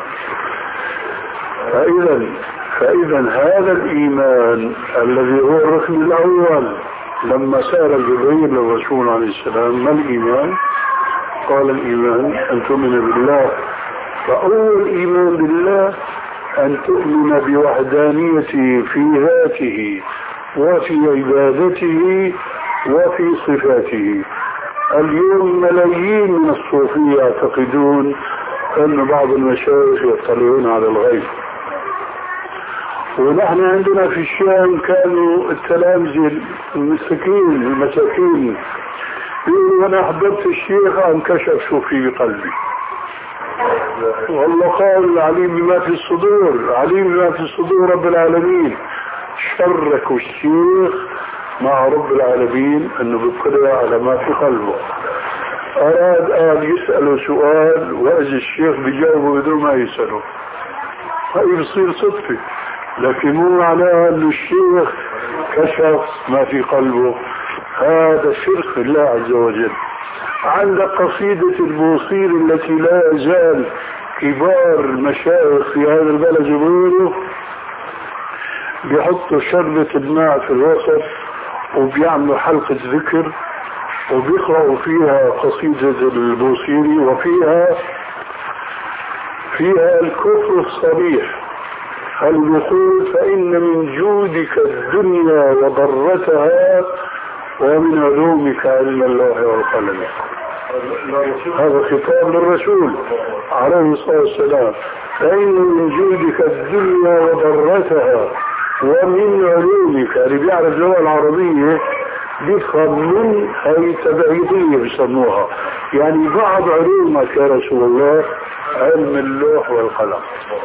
فإذا فإذا هذا الإيمان الذي هو الركن الأول لما سأل جبريل للرسول عليه السلام ما الإيمان؟ قال الإيمان أن تؤمن بالله. فأول إيمان بالله أن تؤمن بوحدانيته في ذاته وفي عبادته وفي صفاته. اليوم ملايين من الصوفية يعتقدون أن بعض المشايخ يطلعون على الغيب، ونحن عندنا في الشام كانوا التلامذة المساكين المساكين يقولوا أنا أحببت الشيخ انكشف شو في قلبي، والله قال عليم بما في الصدور، عليم بما في الصدور رب العالمين. شركوا الشيخ مع رب العالمين أنه بيطلع على ما في قلبه. أراد أن يسأله سؤال وإذا الشيخ بيجاوبه بدون ما يسأله، هاي بصير صدفة، لكن مو معناها أن الشيخ كشف ما في قلبه، هذا شرك الله عز وجل. عندك قصيدة البوصير التي لا يزال كبار المشايخ في هذا البلد يقولوا بيحطوا شربة الماء في الوسط وبيعملوا حلقة ذكر وبيقرأوا فيها قصيدة البوصيري وفيها فيها الكفر الصريح. هل يقول فإن من جودك الدنيا وضرتها ومن علومك علم الله والقلم. هذا خطاب للرسول عليه الصلاة والسلام. فإن من جودك الدنيا وضرتها ومن علومك، اللي بيعرف اللغة العربية بيفهم من هي تبعيدية بيسموها، يعني بعض علومك يا رسول الله علم اللوح والقلم.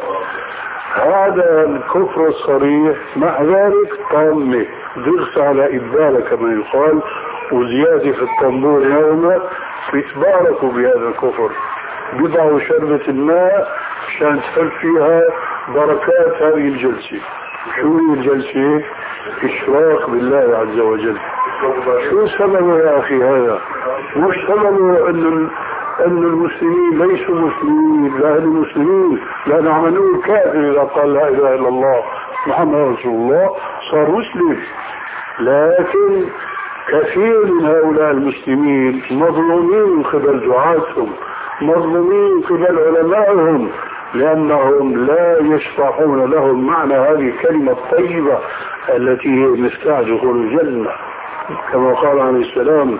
هذا الكفر الصريح، مع ذلك طامة درس على إبالة كما يقال وزيادة في الطنبور يوما بيتباركوا بهذا الكفر، بيضعوا شربة الماء عشان تفل فيها بركات هذه الجلسة. شو هي الجلسة؟ إشراك بالله عز وجل. شو سببه يا أخي هذا؟ مش سببه أن أن المسلمين ليسوا مسلمين، لا هم مسلمين، لا نعملون كافر إذا قال لا إله إلا الله محمد رسول الله صار مسلم. لكن كثير من هؤلاء المسلمين مظلومين من قبل دعاتهم، مظلومين من قبل علمائهم، لأنهم لا يشرحون لهم معنى هذه الكلمة الطيبة التي هي مفتاح دخول الجنة. كما قال عليه السلام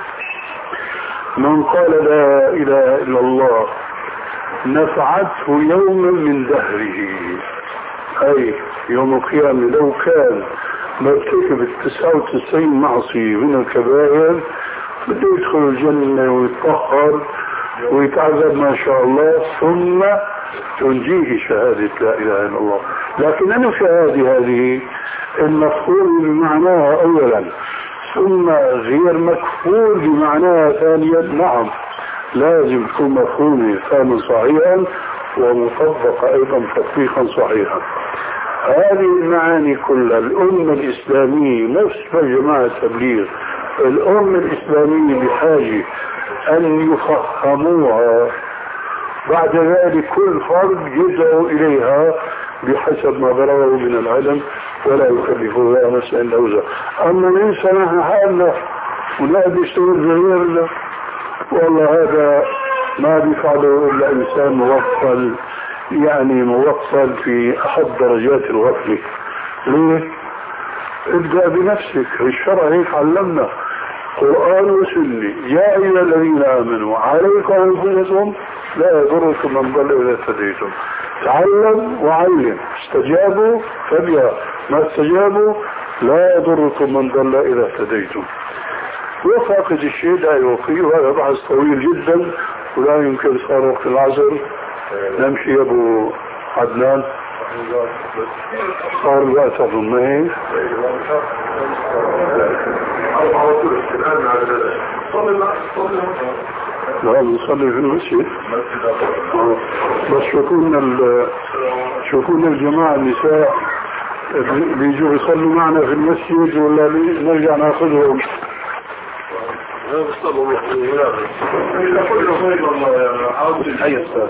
من قال لا إله إلا الله نفعته يوما من دهره، أي يوم القيامة لو كان مرتكب التسعة وتسعين معصية من الكبائر بده يدخل الجنة ويتطهر ويتعذب ما شاء الله ثم تنجيه شهادة لا إله إلا الله. لكن أنا شهادة هذه المفهوم بمعناها أولا ثم غير مكفور بمعناها ثانيا. نعم لازم تكون مفهومة فهما صحيحا ومطبقة أيضا تطبيقا صحيحا. هذه المعاني كلها الأمة الإسلامية نفس جماعة التبليغ، الأمة الإسلامية بحاجة أن يفهموها، بعد ذلك كل فرد يدعو إليها بحسب ما بلغه من العلم ولا يكلف الله نفسا إلا وسعها. أما ننسى نحن حالنا ولا بيشتغل بغيرنا، والله هذا ما بيفعله إلا إنسان موصل، يعني موصل في أحد درجات الغفلة. ليه؟ ابدأ بنفسك، الشرع هيك علمنا قرآن وسنة. يا أيها الذين آمنوا عليكم أنفسكم لا يضركم من ضل إذا اهتديتم. تعلم وعلم، استجابوا فبها، ما استجابوا لا يضركم من ضل إذا اهتديتم. وفاقد الشيء لا يوقي، وهذا بحث طويل جدا ولا يمكن. صار وقت العصر نمشي يا أبو عدنان، صار الوقت أظن ما هيك. لا نصلي في المسجد بس شوفونا شوفونا الجماعة النساء بيجوا يصلوا معنا في المسجد ولا نرجع ناخذهم لا بصدق الله كله خير والله عاوز أي أستاذ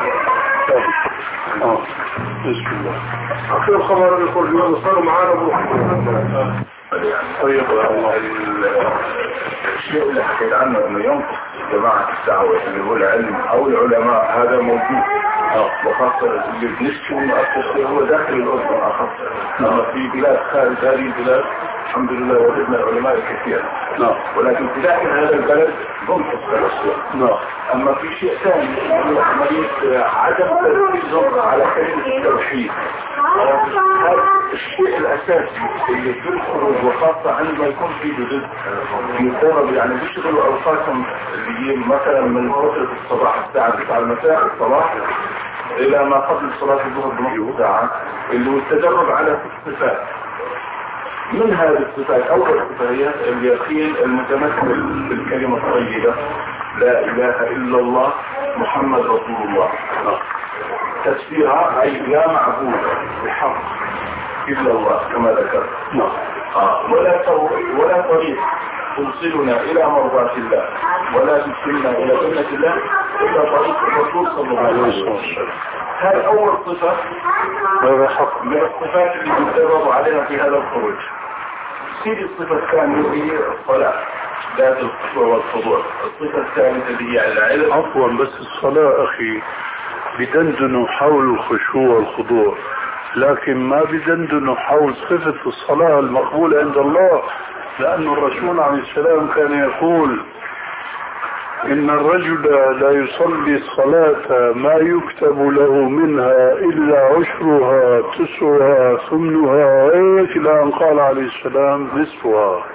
آه بسم الله أخير خبر يقول اليوم صاروا معانا بروح طيب الله الشيء اللي حكيت عنه انه ينقص جماعة الدعوة اللي هو العلم او العلماء هذا موجود وخاصة اللي بنشتم مؤسسة هو داخل الأردن أخص أما في بلاد خارج هذه البلاد الحمد لله وجدنا العلماء كثير نعم ولكن في داخل هذا البلد ننقص الأشياء نعم أما في شيء ثاني هو عملية عدم تركيزهم على كلمة التوحيد هذا الشيء الأساسي اللي في الخروج وخاصة عندما يكون في جدد يقرب يعني بيشغلوا أوقاتهم اللي هي مثلا من فترة الصباح الساعة تسعة المساء الصباح إلى ما قبل صلاة الظهر بنصف ساعة اللي هو التدرب على صفات من هذه الصفات أول صفة هي اليقين المتمثل بالكلمة الطيبة لا إله إلا الله محمد رسول الله تفسيرها أي لا معبود بحق إلا الله كما ذكرت آه. ولا ولا طريق توصلنا إلى مرضاة الله ولا تسلمنا إلى جنة الله إلا طريق الرسول صلى الله عليه وسلم. هذا أول صفة هذا حق من الصفات اللي يتدرب عليها في هذا الخروج. سيد الصفة الثانية هي الصلاة ذات الخشوع والخضوع. الصفة الثالثة هي العلم. عفوا بس الصلاة أخي بدندنوا حول الخشوع والخضوع لكن ما بدندنوا حول صفة الصلاة المقبولة عند الله لأن الرسول عليه السلام كان يقول إن الرجل لا يصلي الصلاة ما يكتب له منها إلا عشرها تسعها ثمنها إلى أن قال عليه السلام نصفها.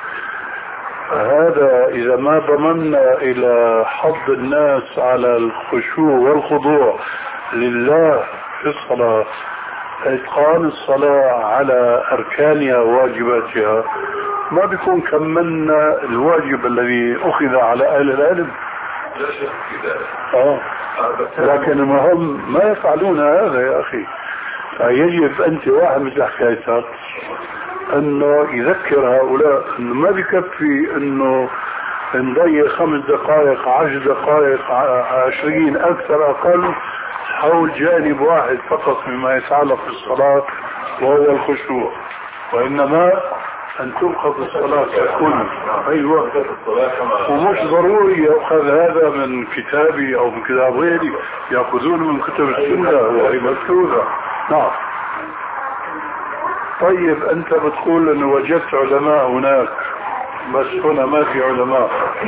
هذا إذا ما ضمننا إلى حض الناس على الخشوع والخضوع لله في الصلاة إتقان الصلاة على أركانها وواجباتها ما بيكون كملنا الواجب الذي أخذ على أهل العلم. لا شك في ذلك. آه. لكن المهم ما يفعلون هذا يا أخي. فيجب أنت واحد مثل حكايتك أنه يذكر هؤلاء أنه ما بيكفي أنه نضيع خمس دقائق عشر دقائق عشرين أكثر أقل حول جانب واحد فقط مما يتعلق بالصلاة وهو الخشوع وإنما أن تؤخذ الصلاة ككل. أيوة ومش ضروري يأخذ هذا من كتابي أو من كتاب غيري يأخذون من كتب السنة وهي مذكورة. نعم. طيب أنت بتقول أنه وجدت علماء هناك بس هنا ما في علماء.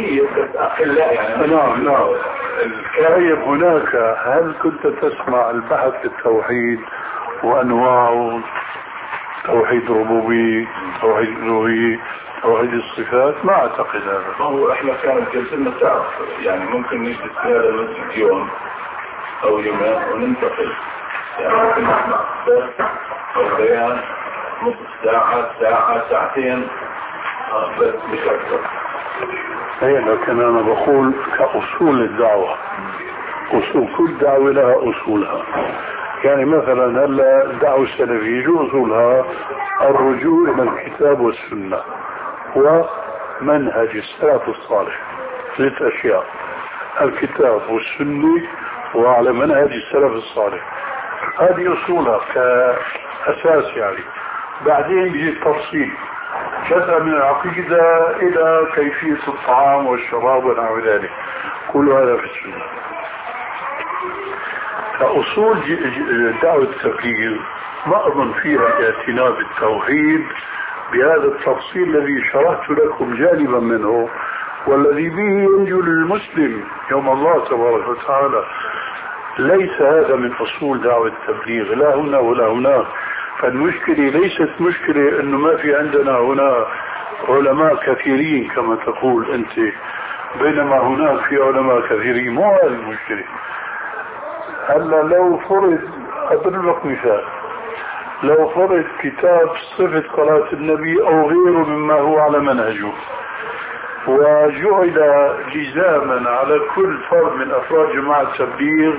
نعم نعم. طيب هناك هل كنت تسمع البحث في التوحيد وأنواعه توحيد ربوبي توحيد ألوهية توحيد الصفات؟ ما أعتقد هذا. هو إحنا كانت جلسنا تعرف يعني ممكن نجلس في هذا المسجد يوم أو يومين وننتقل يعني ممكن نسمع بس أو بيان نصف ساعة ساعة ساعتين بس مش أكثر. أي لكن أنا بقول كأصول الدعوة أصول كل دعوة لها أصولها. يعني مثلا هلا الدعوة السلفية جو أصولها الرجوع إلى الكتاب والسنة ومنهج السلف الصالح. ثلاث أشياء الكتاب والسنة وعلى منهج السلف الصالح. هذه أصولها كأساس يعني. بعدين بيجي التفصيل جزء من العقيدة إلى كيفية الطعام والشراب ونحو ذلك كل هذا في السنة. كأصول دعوة التبليغ ما أظن فيها الاعتناء بالتوحيد بهذا التفصيل الذي شرحت لكم جانبا منه والذي به ينجو للمسلم يوم الله تبارك وتعالى. ليس هذا من أصول دعوة التبليغ لا هنا ولا هناك. فالمشكلة ليست مشكلة أنه ما في عندنا هنا علماء كثيرين كما تقول أنت بينما هناك في علماء كثيرين. مو هذه المشكلة. هلا لو فرض أضرب لك مثال لو فرض كتاب صفة صلاة النبي أو غيره مما هو على منهجه وجعل جزاما على كل فرد من أفراد جماعة التبليغ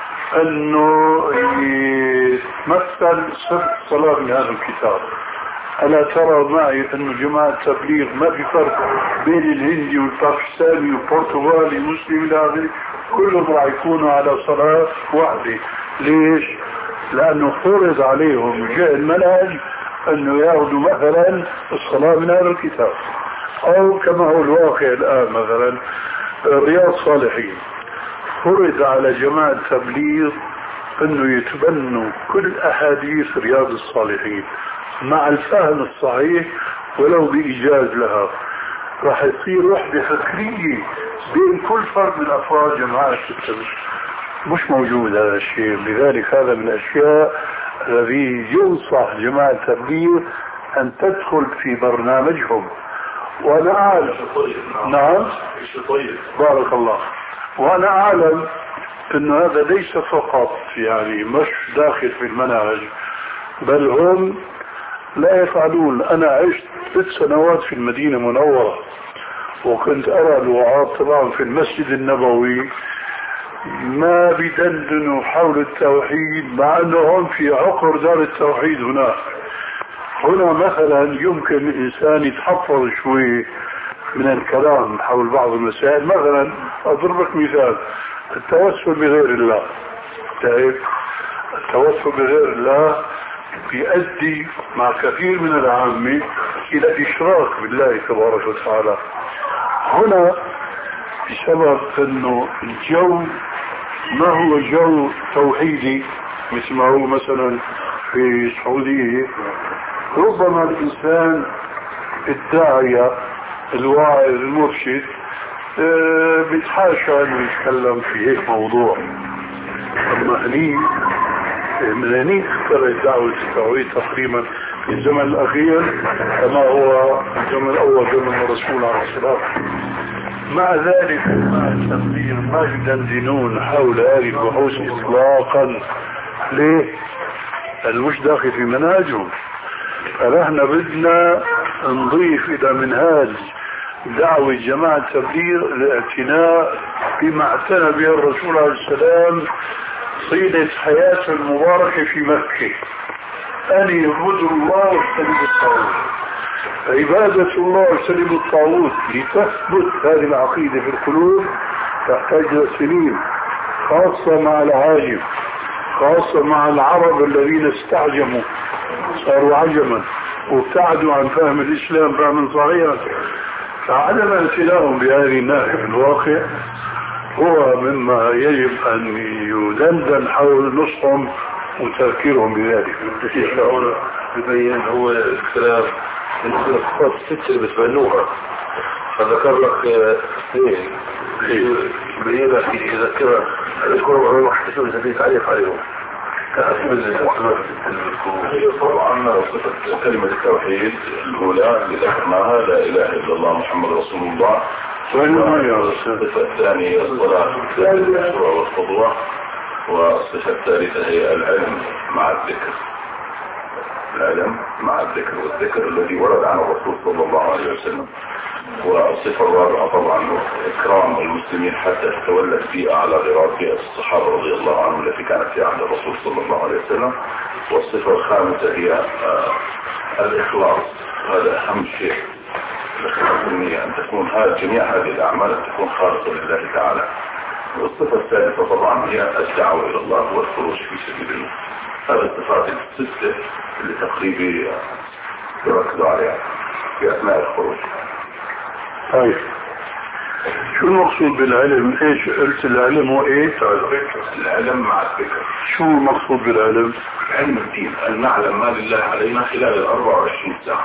أنه يمثل صفة الصلاة من هذا الكتاب ألا ترى معي أن جماعة التبليغ ما في فرق بين الهندي والباكستاني والبرتغالي والمسلم إلى آخره، كلهم راح يكونوا على صلاة واحدة. ليش؟ لأنه فرض عليهم جاء المنهج أنه يأخذوا مثلا الصلاة من هذا الكتاب، أو كما هو الواقع الآن مثلا رياض الصالحين فرض على جماعة التبليغ أنه يتبنوا كل أحاديث رياض الصالحين مع الفهم الصحيح ولو بإيجاز لها. راح يصير وحدة فكرية بين كل فرد من أفراد جماعة التبليغ. مش موجود هذا الشيء، لذلك هذا من الأشياء الذي ينصح جماعة التبليغ أن تدخل في برنامجهم. وأنا أعلم نعم بارك الله، وأنا أعلم أن هذا ليس فقط يعني مش داخل في المنهج، بل هم لا يفعلون. أنا عشت ست سنوات في المدينة المنورة وكنت أرى الوعاظ طبعا في المسجد النبوي ما بيدندنوا حول التوحيد، مع أنهم في عقر دار التوحيد. هنا هنا مثلا يمكن الإنسان يتحفظ شوي من الكلام حول بعض المسائل. مثلا أضربك مثال، التوسل بغير الله. تعرف التوسل بغير الله يؤدي مع كثير من العامة إلى الإشراك بالله تبارك وتعالى. هنا بسبب أنه الجو ما هو جو توحيدي مثل ما هو مثلا في السعودية، ربما الإنسان الداعية الواعظ المرشد اه بيتحاشى أنه يتكلم في هيك موضوع. أما هني من هني اخترعت دعوة التوحيد تقريبا في الزمن الأخير كما هو الزمن الأول زمن الرسول عليه الصلاة والسلام. مع ذلك مع التبليغ ما يدندنون حول هذه البحوث إطلاقا. ليه؟ المش داخل في منهجهم. فنحن بدنا نضيف إلى منهاج دعوة جماعة التبليغ الاعتناء بما اعتنى به الرسول عليه السلام طيلة حياته المباركة في مكة، أن يعبدوا الله واجتنبوا الطاغوت. عبادة الله واجتنبوا الطاغوت لتثبت هذه العقيدة في القلوب تحتاج إلى سنين، خاصة مع العاجم، خاصة مع العرب الذين استعجموا صاروا عجما وابتعدوا عن فهم الإسلام فهما صحيحا. فعدم امتلاءهم بهذه الناحية في الواقع هو مما يجب أن يدندن حول نصحهم وتذكيرهم بذلك. هنا يبين هو الكلام من الصفات الست اللي بتبنوها، فذكر لك اثنين يبين لك يذكرها اذكروا أمام محتسون سبيل تعريف عليهم كأسم الأسماء طبعا صفة كلمة التوحيد الأولى اللي ذكرناها لا إله إلا الله محمد رسول الله، والصفة الثانية الصلاة والخشوع والخضوع، والصفة الثالثة هي العلم مع الذكر، العلم مع الذكر والذكر الذي ورد عن الرسول صلى الله عليه وسلم. والصفة الرابعة طبعا إكرام المسلمين حتى تتولد بيئة على غرار بيئة الصحابة رضي الله عنهم التي كانت في عهد الرسول صلى الله عليه وسلم. والصفة الخامسة هي آه الإخلاص، هذا أهم شيء، الإخلاص النية، أن تكون هذه جميع هذه الأعمال أن تكون خالصة لله تعالى. والصفة الثالثة طبعا هي الدعوة إلى الله والخروج في سبيل الله. هذه الصفات الستة اللي تقريبا يركزوا عليها في أثناء الخروج. طيب شو المقصود بالعلم؟ ايش قلت العلم هو ايه؟ العلم مع الذكر. شو المقصود بالعلم؟ علم الدين، أن نعلم ما لله علينا خلال الأربع وعشرين ساعة.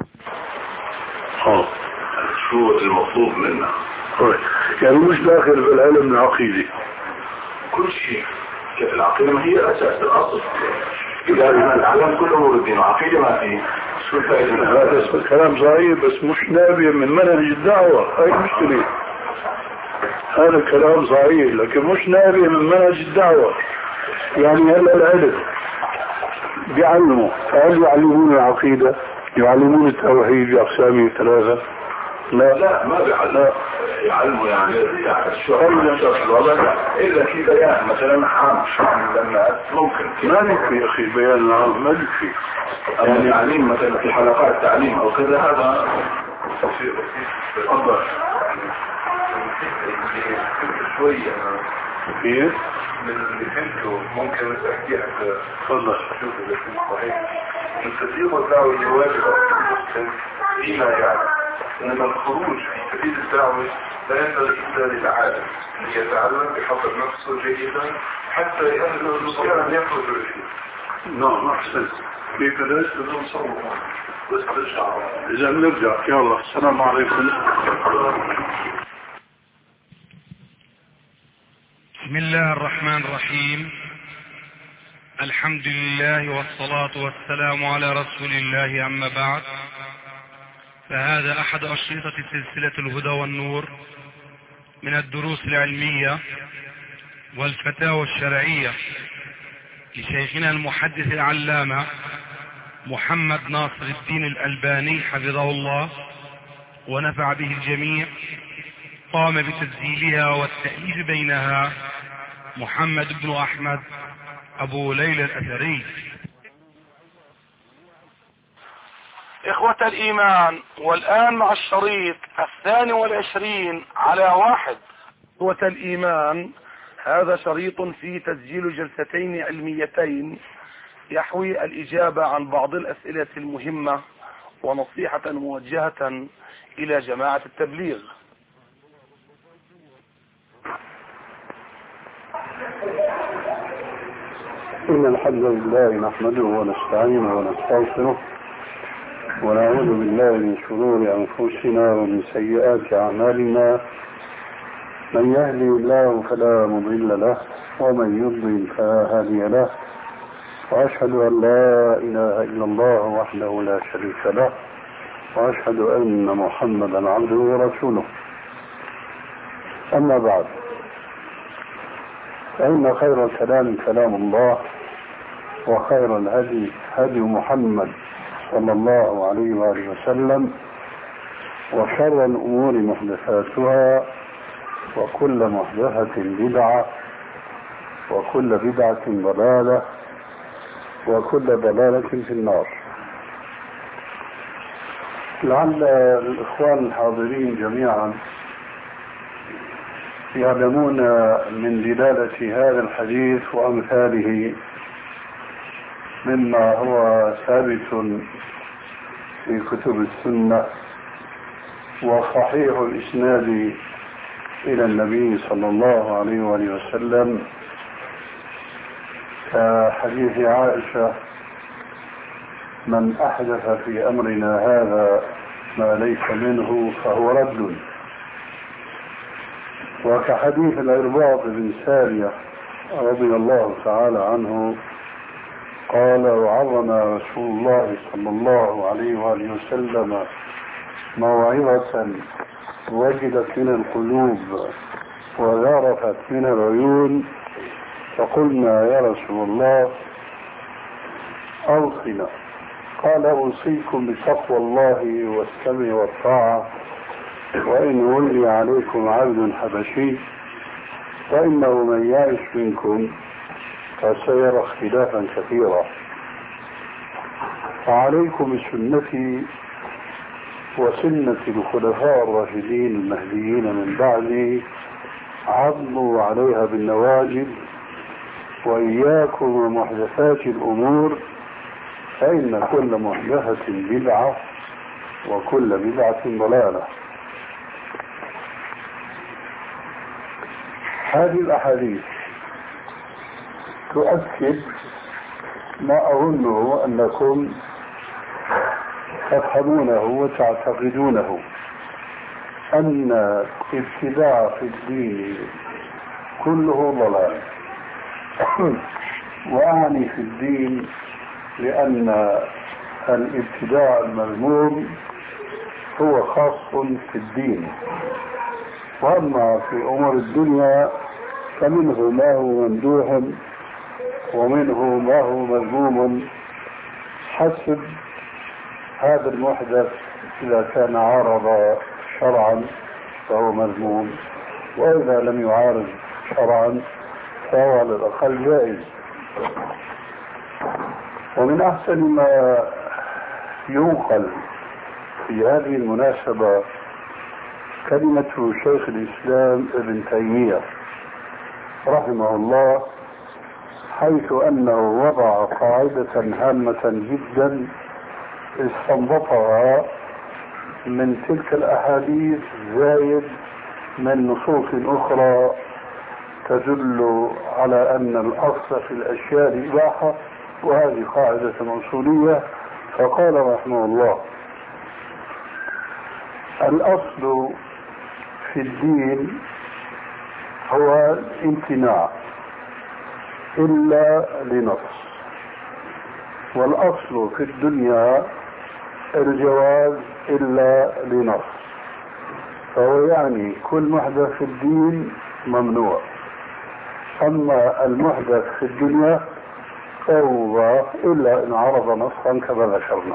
اه شو المطلوب منا؟ يعني مش داخل بالعلم العقيدي كل شيء. العقيدة ما هي أساس الأصل. إذا العلم كله أمور الدين وعقيدة ما فيه. هذا الكلام صحيح بس مش نابع من منهج الدعوة، هاي المشكلة. هذا الكلام صحيح لكن مش نابع من منهج الدعوة. يعني هلا العلم بيعلموا، فهل يعلمون العقيدة؟ يعلمون التوحيد بأقسامه الثلاثة؟ لا لا ما بيعلموا، يعلموا يعني الشرع إلا في بيان مثلا عام لما ممكن ما يكفي أخي بيان عام، ما يكفي. يعني تعليم مثلا في حلقات تعليم او كذا هذا شيء بسيط. افضل شوية كيف؟ من اللي فهمته ممكن احكي لك. تفضل. شوف اذا كنت صحيح. من تبليغ الدعوة الواجبة فيما يعني انما الخروج في سبيل الدعوة لا ينبغي الا للعالم ليتعلم بحفظ نفسه جيدا حتى يأهله المستطيع ان يخرج اليه. نعم احسن. كيف ليش بدون صوت بس بالشعر. اذا نرجع يلا السلام عليكم. بسم الله الرحمن الرحيم. الحمد لله والصلاة والسلام على رسول الله، أما بعد، فهذا أحد أشرطة سلسلة الهدى والنور من الدروس العلمية والفتاوى الشرعية لشيخنا المحدث العلامة محمد ناصر الدين الألباني حفظه الله ونفع به الجميع. قام بتسجيلها والتأليف بينها محمد بن أحمد أبو ليلى الأثري. إخوة الإيمان، والآن مع الشريط الثاني والعشرين على واحد. إخوة الإيمان، هذا شريط فيه تسجيل جلستين علميتين يحوي الإجابة عن بعض الأسئلة المهمة ونصيحة موجهة إلى جماعة التبليغ. إن الحمد لله نحمده ونستعينه ونستغفره ونعوذ بالله من شرور أنفسنا ومن سيئات أعمالنا. من يهدي الله فلا مضل له ومن يضلل فلا هادي له، وأشهد أن لا إله إلا الله وحده لا شريك له، وأشهد أن محمدا عبده ورسوله. أما بعد، فإن خير الكلام كلام الله، وخير الهدي هدي محمد صلى الله عليه وآله وسلم، وشر الأمور محدثاتها، وكل محدثة بدعة، وكل بدعة ضلالة، وكل ضلالة في النار. لعل الإخوان الحاضرين جميعا يعلمون من دلالة هذا الحديث وأمثاله مما هو ثابت في كتب السنة وصحيح الإسناد إلى النبي صلى الله عليه وآله وسلم، كحديث عائشة: من أحدث في أمرنا هذا ما ليس منه فهو رد. وكحديث العرباض بن سارية رضي الله تعالى عنه قال: وعظم رسول الله صلى الله عليه وآله وسلم موعظة وجدت من القلوب وذرفت من العيون، فقلنا: يا رسول الله أوصنا. قال: أوصيكم بتقوى الله والسمع والطاعة، وإن ولي عليكم عبد حبشي فإنه من يعش منكم فسيرى اختلافا كثيرا، فعليكم بسنتي وسنة الخلفاء الراشدين المهديين من بعدي، عضوا عليها بالنواجذ، وإياكم ومحدثات الأمور، فإن كل محدثة بدعة وكل بدعة ضلالة. هذه الأحاديث تؤكد ما أظنه أنكم تفهمونه وتعتقدونه، أن الابتداع في الدين كله ضلال. وأعني في الدين لأن الابتداع المذموم هو خاص في الدين، وأما في أمور الدنيا فمنه ما هو ممدوح ومنه ما هو مذموم حسب هذا المحدث. إذا كان عارض شرعا فهو مذموم، وإذا لم يعارض شرعا فهو على الأقل جائز. ومن أحسن ما ينقل في هذه المناسبة كلمة شيخ الإسلام ابن تيمية رحمه الله، حيث أنه وضع قاعدة هامة جدا استنبطها من تلك الأحاديث زايد من نصوص أخرى تدل على أن الأصل في الأشياء الإباحة، وهذه قاعدة أصولية. فقال رحمه الله: الأصل في الدين هو الامتناع إلا لنص، والأصل في الدنيا الجواز إلا لنص. فهو يعني كل محدث في الدين ممنوع، أما المحدث في الدنيا فهو إلا إن عرض نصا كما ذكرنا.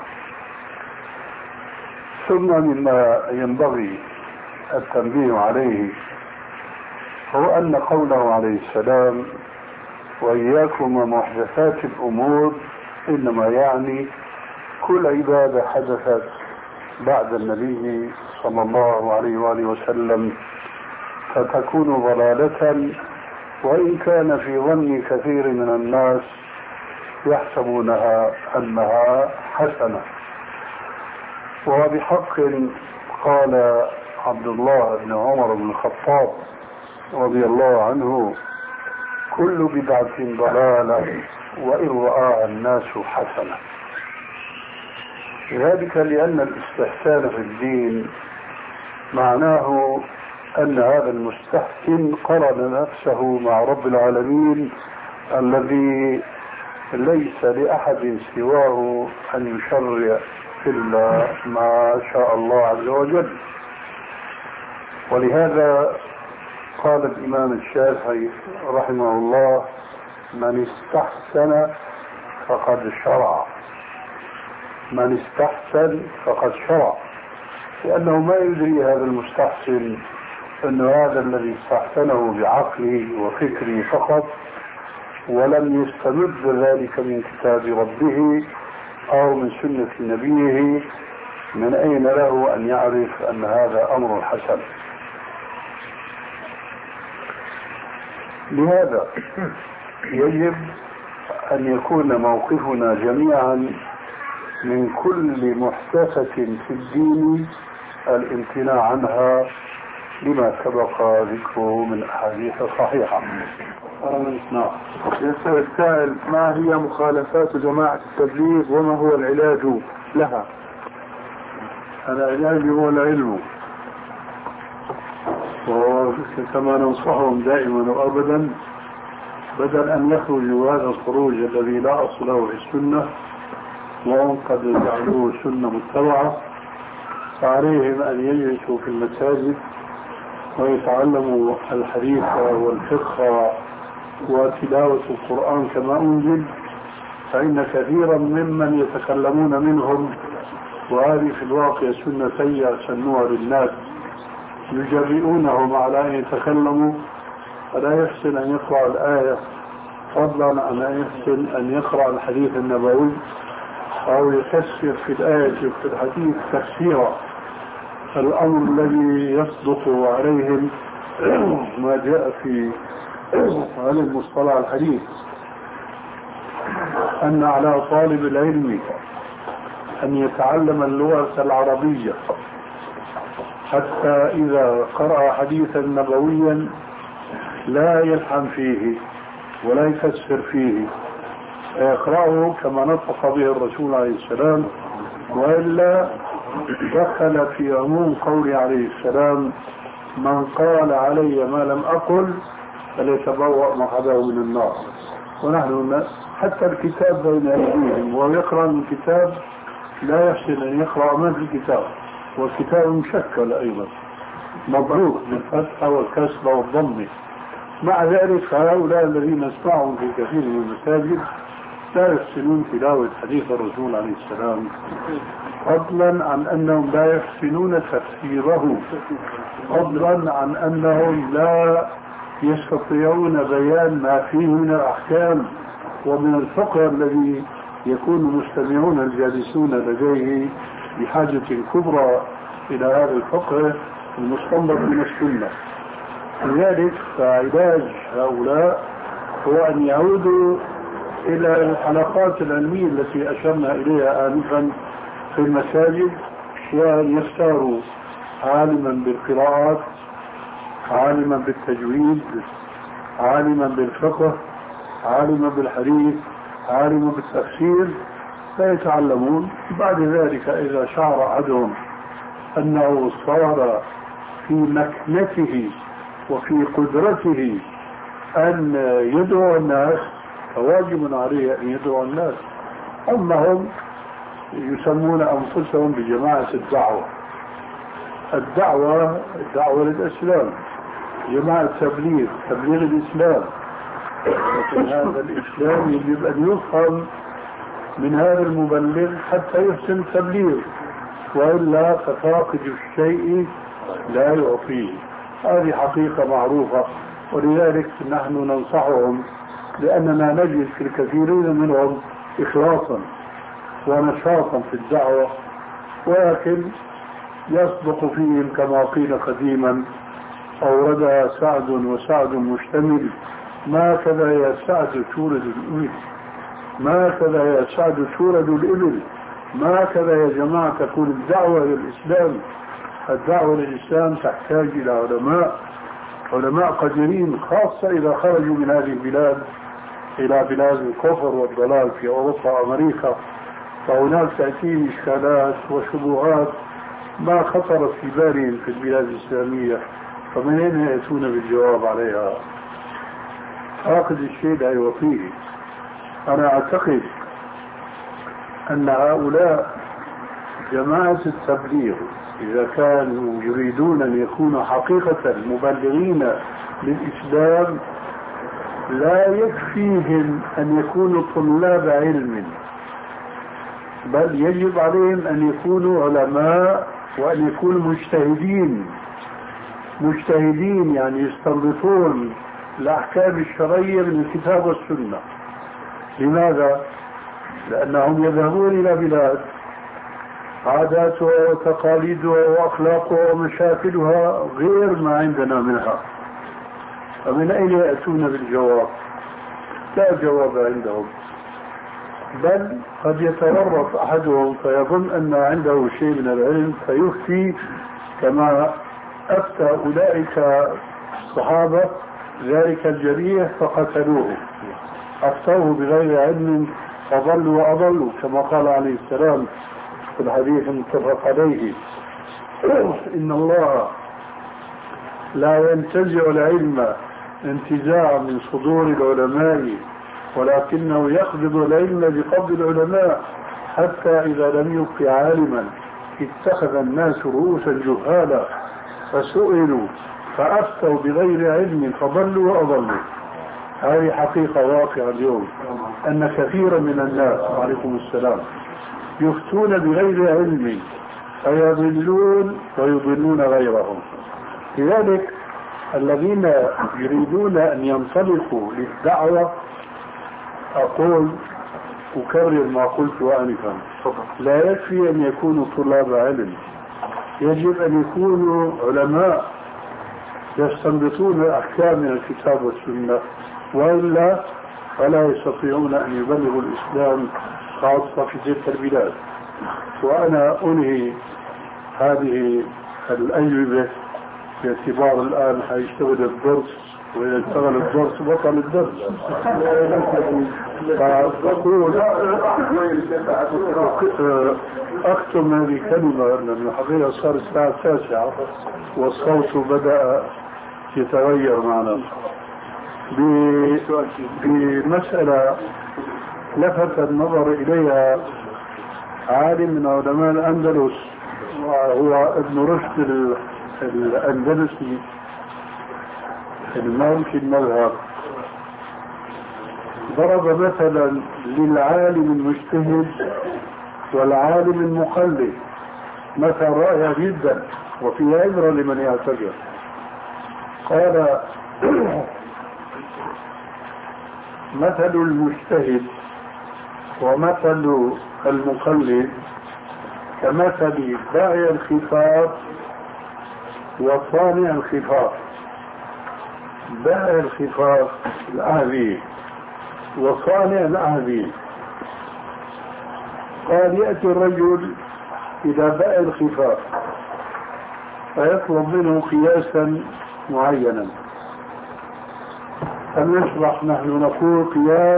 ثم مما ينبغي التنبيه عليه هو أن قوله عليه السلام: وإياكم ومحدثات الأمور، إنما يعني كل عبادة حدثت بعد النبي صلى الله عليه وآله وسلم فتكون ضلالة، وإن كان في ظن كثير من الناس يحسبونها أنها حسنة. وبحق قال عبد الله بن عمر بن الخطاب رضي الله عنه: كل بدعة ضلالة وإن رآها الناس حسنة. ذلك لأن الاستحسان في الدين معناه أن هذا المستحسن قرن نفسه مع رب العالمين الذي ليس لأحد سواه أن يشرع إلا ما شاء الله عز وجل. ولهذا قال الإمام الشافعي رحمه الله: من استحسن فقد شرع، من استحسن فقد شرع، لأنه ما يدري هذا المستحسن أن هذا الذي استحسنه بعقله وفكره فقط، ولم يستمد ذلك من كتاب ربه أو من سنة نبيه، من أين له أن يعرف أن هذا أمر حسن؟ لهذا يجب أن يكون موقفنا جميعا من كل محدثة في الدين الامتناع عنها لما سبق ذكره من أحاديث صحيحة. نعم. يسأل السائل: ما هي مخالفات جماعة التبليغ وما هو العلاج لها؟ العلاج هو العلم، وكما ننصحهم دائما وأبدا بدل أن يخرجوا هذا الخروج الذي لا أصل له في السنة وهم قد جعلوه سنة متبعة، فعليهم أن يجلسوا في المساجد ويتعلموا الحديث والفقه وتلاوة القرآن كما أنزل، فإن كثيرا ممن يتكلمون منهم، وهذه في الواقع سنة سيئة سنوها للناس، يجرئونهم على أن يتكلموا، فلا يحسن أن يقرأ الآية فضلا عن أن يحسن أن يقرأ الحديث النبوي أو يفسر في الآية وفي الحديث تفسيرا. الأمر الذي يصدق عليهم ما جاء في علم مصطلح الحديث أن على طالب العلم أن يتعلم اللغة العربية حتى إذا قرأ حديثا نبويا لا يلحن فيه ولا يفسر فيه، يقرأه كما نطق به الرسول عليه السلام، وإلا دخل في عموم قوله عليه السلام: من قال علي ما لم أقل فليتبوأ مقعده من النار. ونحن حتى الكتاب بين أيديهم ويقرأ من الكتاب لا يحسن أن يقرأ ما في الكتاب، والكتاب مشكل أيضا مضروب بالفتحة والكسرة والضم. مع ذلك هؤلاء الذين نسمعهم في كثير من المساجد لا يحسنون تلاوة حديث الرسول عليه السلام، فضلا عن أنهم لا يحسنون تفسيره، فضلا عن أنهم لا يستطيعون بيان ما فيه من الأحكام ومن الفقه الذي يكون المستمعون الجالسون لديه بحاجة كبرى إلى هذا الفقه المستنبط من السنة. لذلك فعلاج هؤلاء هو أن يعودوا إلى الحلقات العلمية التي أشرنا إليها آنفا في المساجد، وأن يختاروا عالما بالقراءات، عالما بالتجويد، عالما بالفقه، عالما بالحديث، عالما بالتفسير، فيتعلمون. بعد ذلك إذا شعر أحدهم أنه صار في مكنته وفي قدرته أن يدعو الناس فواجب عليه أن يدعو الناس. أما هم يسمون أنفسهم بجماعة الدعوة. الدعوة الدعوة للإسلام، جماعة تبليغ تبليغ الإسلام. لكن هذا الإسلام يجب أن يفهم من هذا المبلغ حتى يحسن التبليغ، وإلا ففاقد الشيء لا يعطيه. هذه حقيقة معروفة، ولذلك نحن ننصحهم، لأننا نجد في الكثيرين منهم إخلاصا ونشاطا في الدعوة، ولكن يصدق فيهم كما قيل قديما: أوردها سعد وسعد مشتمل، ما كذا يا سعد تولد الإبل، ما كذا يا سعد تولد الإبل، ما كذا يا جماعة تكون الدعوة للإسلام. الدعوة للإسلام تحتاج إلى علماء علماء قديرين، خاصة إذا خرجوا من هذه البلاد إلى بلاد الكفر والضلال في أوروبا وأمريكا، فهناك تأتي إشكالات وشبهات ما خطرت في بالهم في البلاد الإسلامية، فمن أين يأتون بالجواب عليها؟ فاقد الشيء لا يعطيه. أنا أعتقد أن هؤلاء جماعة التبليغ إذا كانوا يريدون أن يكونوا حقيقة مبلغين للإسلام لا يكفيهم أن يكونوا طلاب علم، بل يجب عليهم أن يكونوا علماء وأن يكونوا مجتهدين. مجتهدين يعني يستنبطون الأحكام الشرعية من الكتاب والسنة. لماذا؟ لأنهم يذهبون إلى بلاد عاداتها وتقاليدها وأخلاقها ومشاكلها غير ما عندنا منها، فمن أين يأتون بالجواب؟ لا جواب عندهم، بل قد يتورط أحدهم فيظن أن عنده شيء من العلم فيفتي كما أفتى أولئك الصحابة ذلك الجريح فقتلوه، أفتوه بغير علم فضلوا وأضلوا، كما قال عليه السلام في الحديث المتفق عليه: إن الله لا ينتزع العلم انتزاعا من صدور العلماء، ولكنه يقبض العلم بقبض العلماء، حتى إذا لم يبق عالما اتخذ الناس رؤوسا جهالا فسئلوا فأفتوا بغير علم فضلوا وأضلوا. هذه حقيقة واقعة اليوم، أن كثيرا من الناس وعليكم السلام يفتون بغير علم فيضلون ويضلون غيرهم. لذلك الذين يريدون أن ينطلقوا للدعوة أقول أكرر ما قلت آنفا: لا يكفي أن يكونوا طلاب علم، يجب أن يكونوا علماء يستنبطون الأحكام من الكتاب والسنة، وإلا فلا يستطيعون أن يبلغوا الإسلام خاصة في تلك البلاد. وأنا أنهي هذه الأجوبة باعتبار الآن حيشتغل الدرس، وإذا اشتغل الدرس بطل الدرس. فأقول أختم هذه كلمة أن الحقيقة صار الساعة التاسعة والصوت بدأ يتغير معنا بمسألة لفت النظر إليها عالم من علماء الأندلس، وهو ابن رشد الأندلسي المالكي المذهب. ضرب مثلا للعالم المجتهد والعالم المقلد مثل رائع جدا وفيه عبرة لمن يعتبر. قال: مثل المجتهد ومثل المقلد كمثل باعي الخفاف وصانع الخفاف. باعي الخفاف الأعذيب وصانع الأعذيب. قال يأتي الرجل إلى باعي الخفاف فيطلب منه قياسا معينا، فنشرح نحن نقول قياس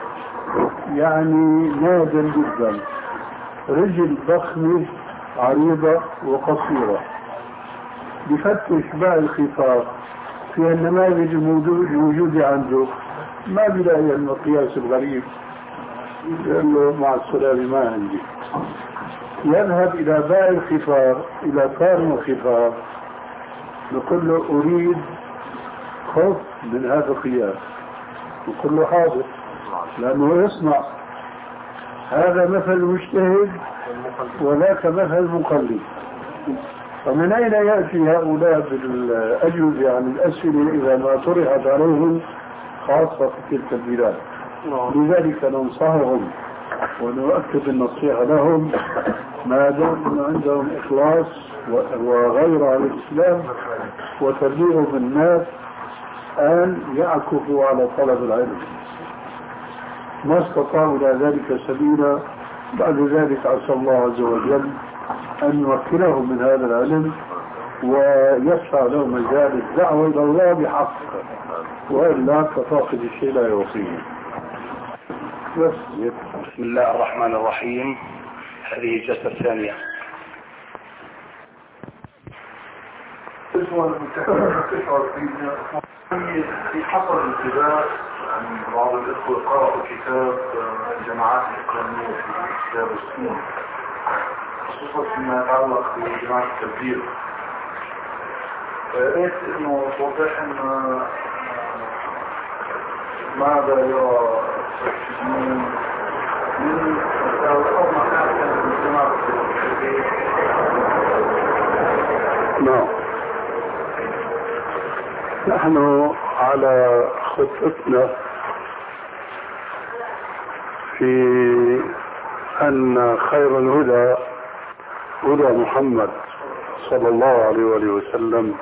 يعني نادر جدا، رجل ضخمة عريضة وقصيرة. بفتش باعي الخفاف في النماذج الموجودة عنده، ما بلاقي المقياس الغريب، يقول له مع السلامة ما عندي. يذهب إلى باعي الخفاف، إلى صانع الخفاف، نقول له أريد خف من هذا القياس، نقول له حاضر، لأنه يصنع. هذا مثل مجتهد وذاك مثل مقلد. فمن أين يأتي هؤلاء بالأجوبة عن الأسئلة إذا ما طرحت عليهم خاصة في تلك البلاد؟ لذلك ننصحهم ونؤكد النصيحة لهم ما دام عندهم إخلاص وغير على الإسلام وتبليغ الناس أن يعكفوا على طلب العلم، ما استطاعوا إلى ذلك سبيلا. بعد ذلك عسى الله عز وجل أن يمكنهم من هذا العلم ويسع لهم مجال الدعوة إلى الله بحق، وإلا كفاقد الشيء لا يعطيه. بسم الله الرحمن الرحيم. هذه الجلسة الثانية. في حصل انتباه عن بعض الإخوة قرأوا كتاب الجماعات الإسلامية في كتاب السنة، خصوصا فيما يتعلق بجماعة التبليغ. رأيت إنه توضح أن ماذا يرى من من جماعة التبليغ. نعم، نحن على خطتنا في أن خير الهدى هدى محمد صلى الله عليه وآله وسلم،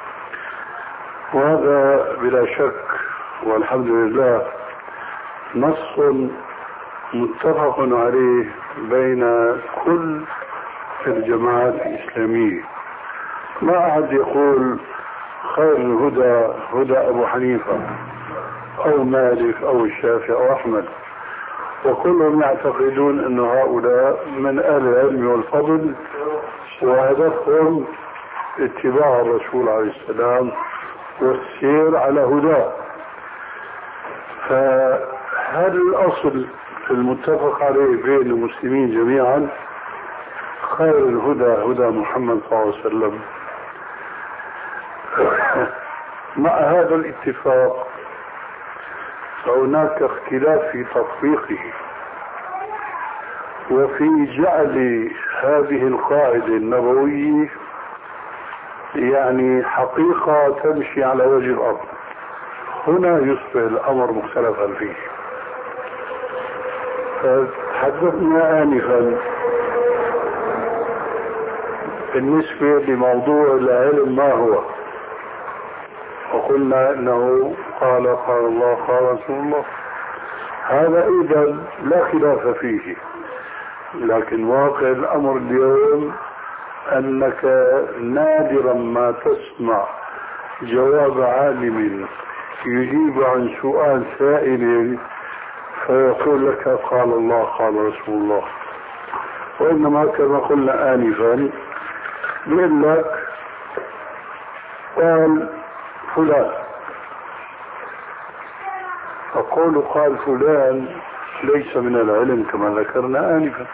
وهذا بلا شك والحمد لله نص متفق عليه بين كل الجماعات الإسلامية. ما أحد يقول خير الهدى هدى أبو حنيفة أو مالك أو الشافعي أو أحمد، وكلهم يعتقدون أن هؤلاء من أهل العلم والفضل وهدفهم اتباع الرسول عليه السلام والسير على هداه. فهل الأصل المتفق عليه بين المسلمين جميعا خير الهدى هدى محمد صلى الله عليه وسلم. مع هذا الاتفاق فهناك اختلاف في تطبيقه وفي جعل هذه القاعدة النبوية يعني حقيقة تمشي على وجه الأرض. هنا يصبح الأمر مختلفا فيه. فتحدثنا آنفا بالنسبة لموضوع العلم ما هو، وقلنا انه قال قال الله قال رسول الله. هذا اذا لا خلاف فيه، لكن واقع الامر اليوم انك نادرا ما تسمع جواب عالم يجيب عن سؤال سائل فيقول لك قال الله قال رسول الله، وانما كما قلنا انفا يقول لك قال فلان، فقول قال فلان ليس من العلم كما ذكرنا آنفا.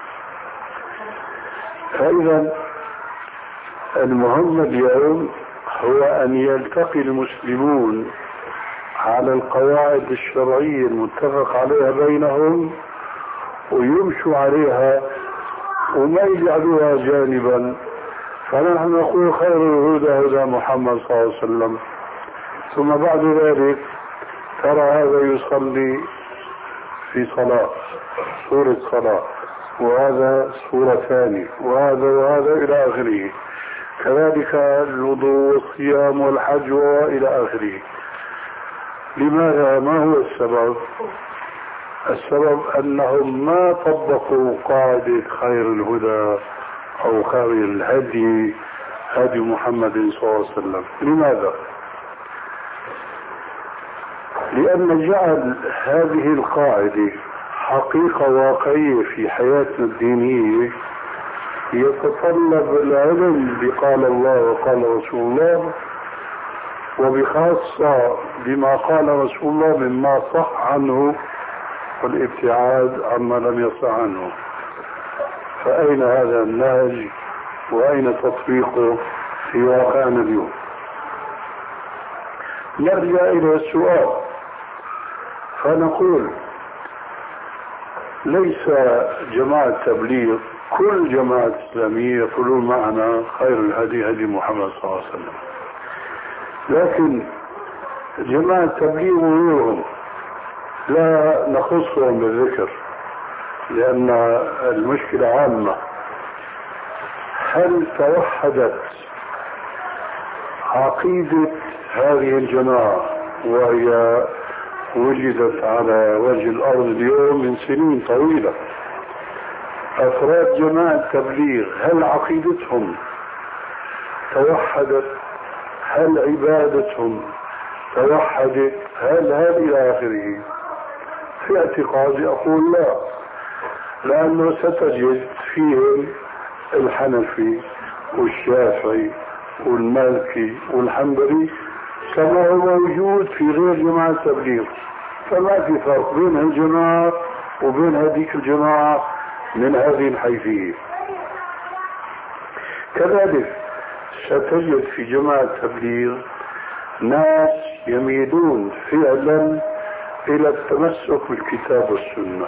فإذا المهم اليوم هو أن يلتقي المسلمون على القواعد الشرعية المتفق عليها بينهم ويمشوا عليها وما يجعلوها جانبا. فنحن نقول خير الهدى هدى محمد صلى الله عليه وسلم، ثم بعد ذلك ترى هذا يصلي في صلاة سورة صلاة، وهذا سورة ثانية، وهذا وهذا إلى آخره. كذلك الوضوء والصيام والحج وإلى آخره. لماذا؟ ما هو السبب؟ السبب أنهم ما طبقوا قاعدة خير الهدى أو خير الهدي هدي محمد صلى الله عليه وسلم. لماذا؟ لأن جعل هذه القاعدة حقيقة واقعية في حياتنا الدينية يتطلب العلم بقال الله وقال رسول الله، وبخاصة بما قال رسول الله مما صح عنه، والابتعاد عما لم يصح عنه. فأين هذا النهج وأين تطبيقه في واقعنا اليوم؟ نرجع إلى السؤال فنقول ليس جماعة تبليغ كل جماعة إسلامية يقولون معنا خير الهدي هدي محمد صلى الله عليه وسلم، لكن جماعة تبليغ وغيرهم لا نخصهم بالذكر لأن المشكلة عامة. هل توحدت عقيدة هذه الجماعة وهي وجدت على وجه الأرض اليوم من سنين طويلة؟ أفراد جماعة تبليغ هل عقيدتهم توحدت؟ هل عبادتهم توحدت؟ هل هل إلى آخره؟ في اعتقادي أقول لا، لأنه ستجد فيهم الحنفي والشافعي والمالكي والحنبلي كما هو موجود في غير جماعة التبليغ، فما في فرق بين الجماعة وبين هذيك الجماعة من هذه الحيثية. كذلك ستجد في جماعة التبليغ ناس يميلون فعلا إلى التمسك بالكتاب والسنة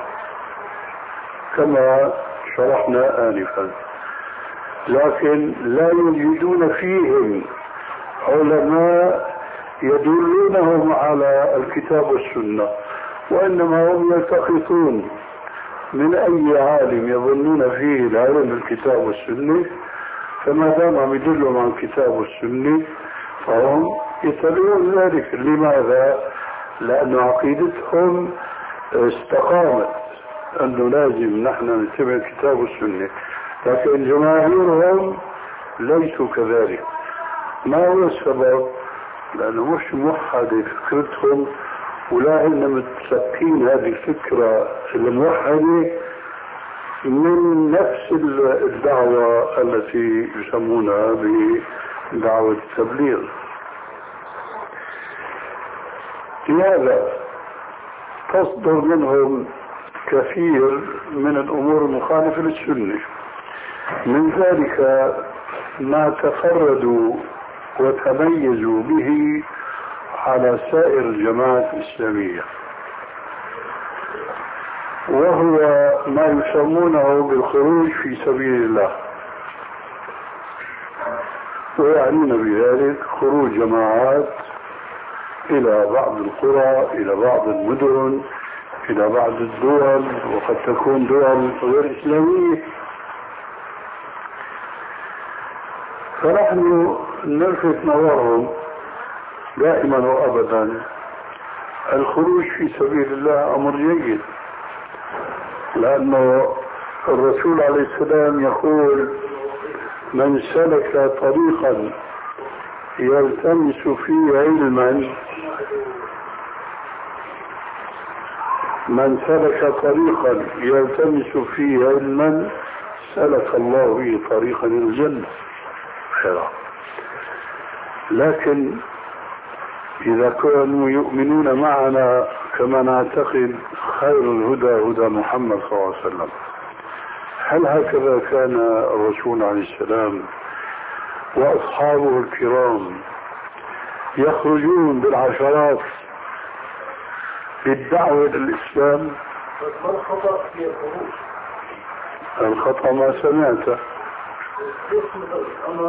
كما شرحنا آنفا، لكن لا يوجدون فيهم علماء يدلونهم على الكتاب والسنة، وإنما هم يلتقطون من أي عالم يظنون فيه العلم الكتاب والسنة، فما دام يدلهم عن الكتاب والسنة فهم يتبعون ذلك. لماذا؟ لأن عقيدتهم استقامت أنه لازم نحن نتبع الكتاب والسنة، لكن جماهيرهم ليسوا كذلك. ما هو السبب؟ لأنه مش موحدة فكرتهم، ولا إن متسكين هذه الفكرة الموحدة من نفس الدعوة التي يسمونها بدعوة التبليغ. لهذا تصدر منهم كثير من الأمور المخالفة للسنة، من ذلك ما تفردوا وتميزوا به على سائر الجماعات الإسلامية، وهو ما يسمونه بالخروج في سبيل الله، ويعنون بذلك خروج جماعات إلى بعض القرى، إلى بعض المدن، إلى بعض الدول، وقد تكون دول غير إسلامية. فنحن نلفت نظرهم دائما وأبدا الخروج في سبيل الله أمر جيد، لأنه الرسول عليه السلام يقول: من سلك طريقا يلتمس فيه علما من سلك طريقا يلتمس فيه علما سلك الله به طريقا إلى الجنة. خيرا. لكن إذا كانوا يؤمنون معنا كما نعتقد خير الهدى هدى محمد صلى الله عليه وسلم، هل هكذا كان الرسول عليه السلام وأصحابه الكرام يخرجون بالعشرات بالدعوة للإسلام؟ الخطأ ما سمعته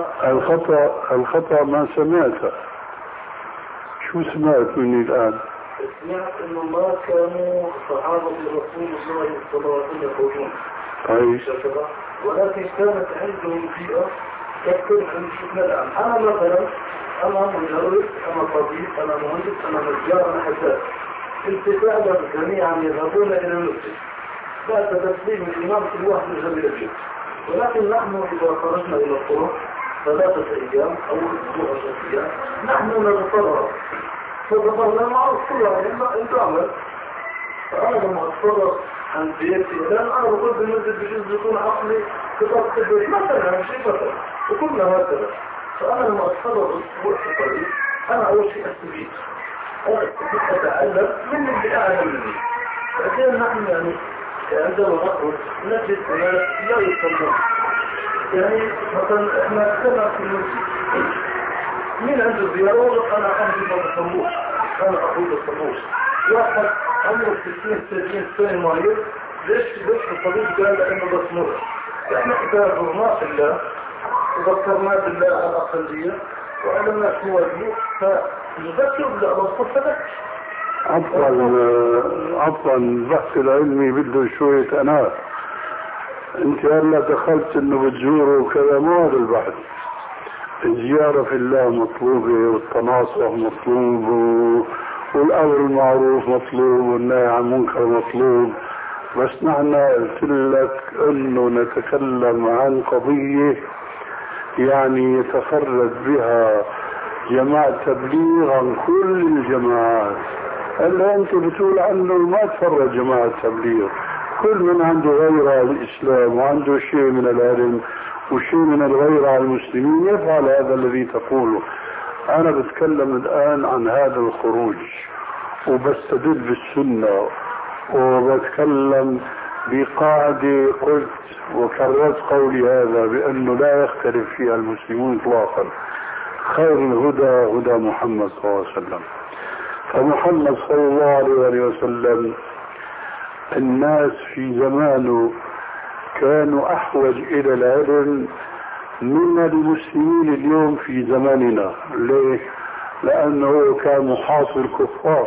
الخطأ الخطأ ما سمعته. شو سمعت مني الآن؟ سمعت انه ما كانوا صحابة رسول الله صلى الله عليه وسلم يخرجون. طيب. ولكن كانت عندهم بيئة تكتب عن شفنا الآن. أنا مثلا أنا مدرس، أنا طبيب، أنا مهندس، أنا نجار، أنا حساب. كنت تعلم جميعا يذهبون إلى المسجد. بعد تسليم الإمام كل واحد يذهب إلى البيت. ولكن نحن إذا خرجنا إلى الطرق ثلاثة أيام أو أسبوع أو أيام نحن نتفرغ. فضرنا معروف كلها انت عمل. فأنا لما أتفرغ عن بيتي لأن أنا بقول بالنسبة بجزء يكون عقلي كتاب كبير مثلا شيء مثلا وكلنا هكذا. فأنا لما أتفرغ أسبوع في الطريق أنا أول شيء أستفيد. أنا أستفيد أتعلم من اللي أعلم مني. فأكيد نحن يعني عندما نخرج نجد ناس لا يسمون. يعني مثلا إحنا كنا في المسجد مين عنده زيارة أنا أمضي ما بسموش أنا أقول بسموش واحد عمره ستين سبعين سنة مريض ليش ليش الطبيب قال لأنه بسموش إحنا إذا زرنا الله وذكرنا بالله على الأقلية وعلمنا شو وجهه فنذكر بالله الصفة عفوا عفوا البحث العلمي بده شوية أناة. أنت هلا دخلت إنه بتزوره وكذا، مو هذا البحث. الزيارة في الله مطلوبة والتناصح مطلوب والأمر المعروف مطلوب والنهي عن المنكر مطلوب. بس نحن قلت لك إنه نتكلم عن قضية يعني يتفرد بها جماعة تبليغ عن كل الجماعات. هلا أنت بتقول عنه ما تفرد جماعة تبليغ، كل من عنده غيرة على الإسلام وعنده شيء من العلم وشيء من الغيرة على المسلمين يفعل هذا الذي تقوله. أنا بتكلم الآن عن هذا الخروج وبستدل بالسنة وبتكلم بقاعدة قلت وكررت قولي هذا بأنه لا يختلف فيها المسلمون إطلاقا. خير الهدى هدى محمد صلى الله عليه وسلم. فمحمد صلى الله عليه وسلم الناس في زمانه كانوا أحوج إلى العلم من المسلمين اليوم في زماننا. ليه؟ لأنه كان محاصر الكفار،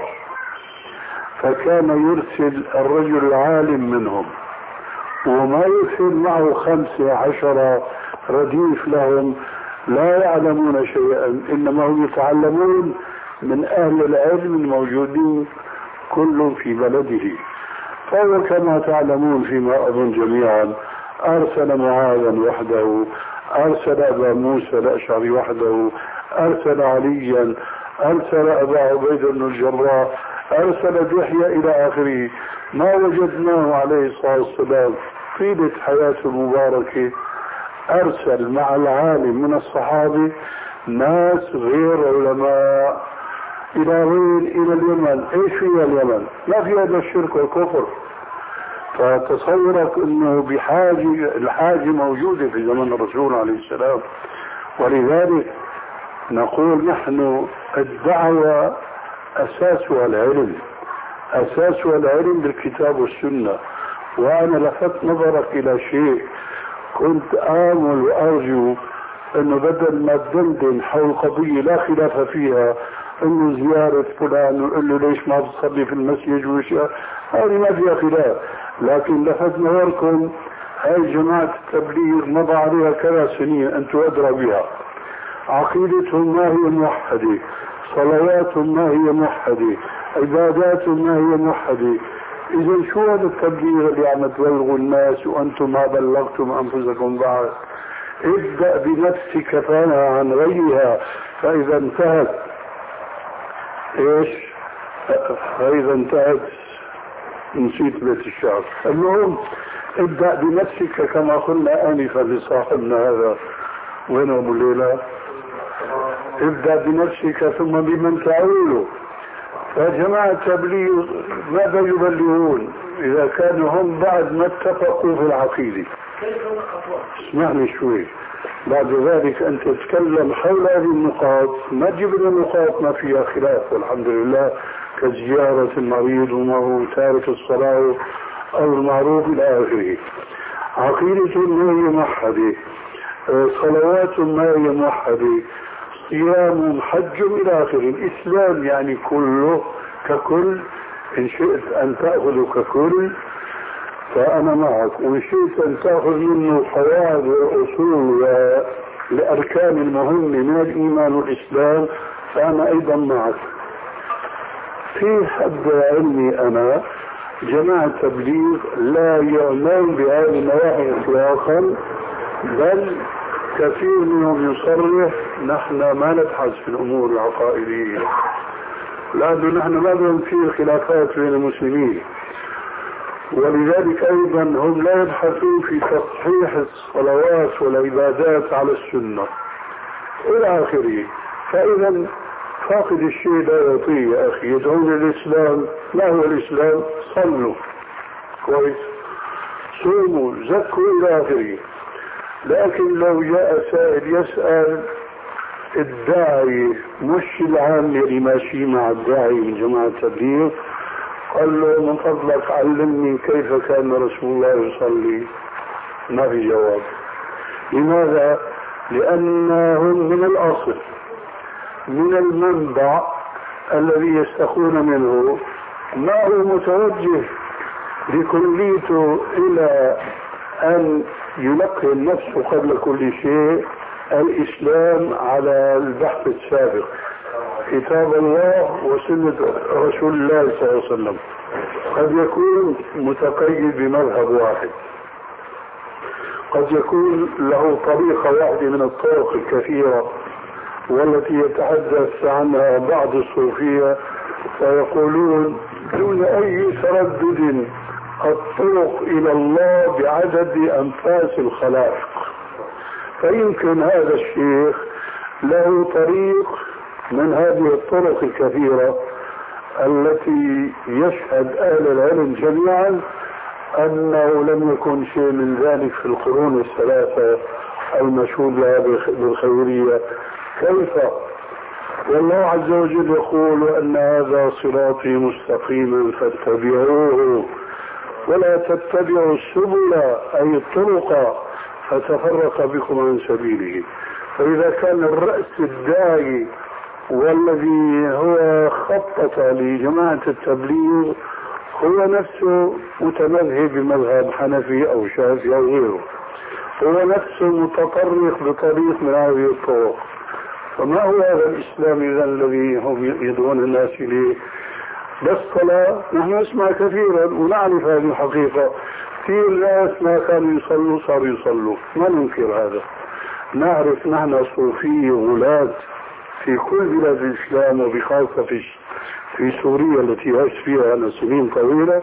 فكان يرسل الرجل العالم منهم وما يرسل معه خمسة عشر رديف لهم لا يعلمون شيئا، إنما هم يتعلمون من أهل العلم الموجودين كل في بلده. فهو كما تعلمون فيما أظن جميعا أرسل معاذا وحده، أرسل أبا موسى الأشعري وحده، أرسل عليا، أرسل أبا عبيد بن الجراح، أرسل دحية إلى آخره. ما وجدناه عليه الصلاة والسلام طيلة حياته المباركة أرسل مع العالم من الصحابة ناس غير علماء. إلى وين؟ إلى اليمن. إيش فيها اليمن؟ ما فيها إلا الشرك والكفر. فتصورك أنه بحاجة الحاجة موجودة في زمن الرسول عليه السلام. ولذلك نقول نحن الدعوة أساسها العلم، أساسها العلم بالكتاب والسنة. وأنا لفت نظرك إلى شيء كنت آمل وأرجو أنه بدل ما تدندن حول قضية لا خلاف فيها انه زيارة فلان وقال له ليش ما بتصلي في المسجد واشياء هذه ما فيها خلاف، لكن لفت نظركم هاي جماعة التبليغ مضى عليها كذا سنين انتم ادرى بها. عقيدتهم ما هي موحدة، صلواتهم ما هي موحدة، عباداتهم ما هي موحدة. اذا شو هذا التبليغ اللي عم تبلغوا الناس وانتم ما بلغتم انفسكم بعد؟ ابدأ بنفسك فانها عن غيرها، فاذا انتهت ايش؟ فاذا انتهت نسيت بيت الشعر. المهم ابدأ بنفسك كما قلنا آنفا لصاحبنا هذا. وين ابو الليلة؟ ابدأ بنفسك ثم بمن تعوله. فجماعة التبليغ ماذا يبلغون اذا كانوا هم بعد ما اتفقوا في العقيدة؟ اسمعني شوي. بعد ذلك أنت تتكلم حول هذه النقاط، ما تجيب لنا نقاط ما فيها خلاف والحمد لله، كزيارة المريض وما هو تارك الصلاة أو المعروف إلى آخره. عقيدة ما هي موحدة، صلوات ما هي موحدة، صيام، حج إلى آخره. الإسلام يعني كله ككل، إن شئت أن تأخذ ككل فأنا معك، وإن شئت أن تأخذ منه قواعد وأصول لأركان المهمة من الإيمان والإسلام فأنا أيضا معك. في حد علمي أنا جماعة التبليغ لا يعنون بهذه النواحي إطلاقا، بل كثير منهم يصرح نحن ما نبحث في الأمور العقائدية، لأنه نحن ما بنثير خلافات بين المسلمين، ولذلك أيضا هم لا يبحثون في تصحيح الصلوات والعبادات على السنة إلى آخره. فإذا فاقد الشيء لا يعطيه يا أخي. يدعون الإسلام، ما هو الإسلام؟ صلوا كويس، صوموا، زكوا إلى آخره. لكن لو جاء سائل يسأل الداعي مش العام اللي ماشي مع الداعي من جماعة التبليغ، قال له من فضلك علمني كيف كان رسول الله يصلي، ما في جواب. لماذا؟ لأنهم من الأصل، من المنبع الذي يستخون منه، ما هو متوجه بكليته إلى أن يلقي النفس قبل كل شيء الإسلام على البحث السابق، كتاب الله وسنة رسول الله صلى الله عليه وسلم. قد يكون متقيد بمذهب واحد، قد يكون له طريقة واحدة من الطرق الكثيرة والتي يتحدث عنها بعض الصوفية فيقولون دون أي تردد الطرق إلى الله بعدد أنفاس الخلائق. فيمكن هذا الشيخ له طريق من هذه الطرق الكثيرة التي يشهد أهل العلم جميعا أنه لم يكن شيء من ذلك في القرون الثلاثة المشهود لها بالخيرية. كيف؟ والله عز وجل يقول أن هذا صراطي مستقيما فاتبعوه ولا تتبعوا السبل أي الطرق فتفرق بكم عن سبيله. فإذا كان الرأس الداعي والذي هو خطط لجماعة التبليغ هو نفسه متمذهب بمذهب حنفي أو شافعي أو غيره، هو نفسه متطرق بطريق من هذه الطرق، فما هو هذا الإسلام إذا الذي هم يدعون الناس إليه؟ بس صلاة نحن نسمع كثيرا ونعرف هذه الحقيقة، كثير ناس ما كانوا يصلوا صاروا يصلوا، ما ننكر هذا. نعرف نحن صوفية غلاة في كل بلاد الإسلام وبخاصة في في سوريا التي عشت فيها أنا سنين طويلة،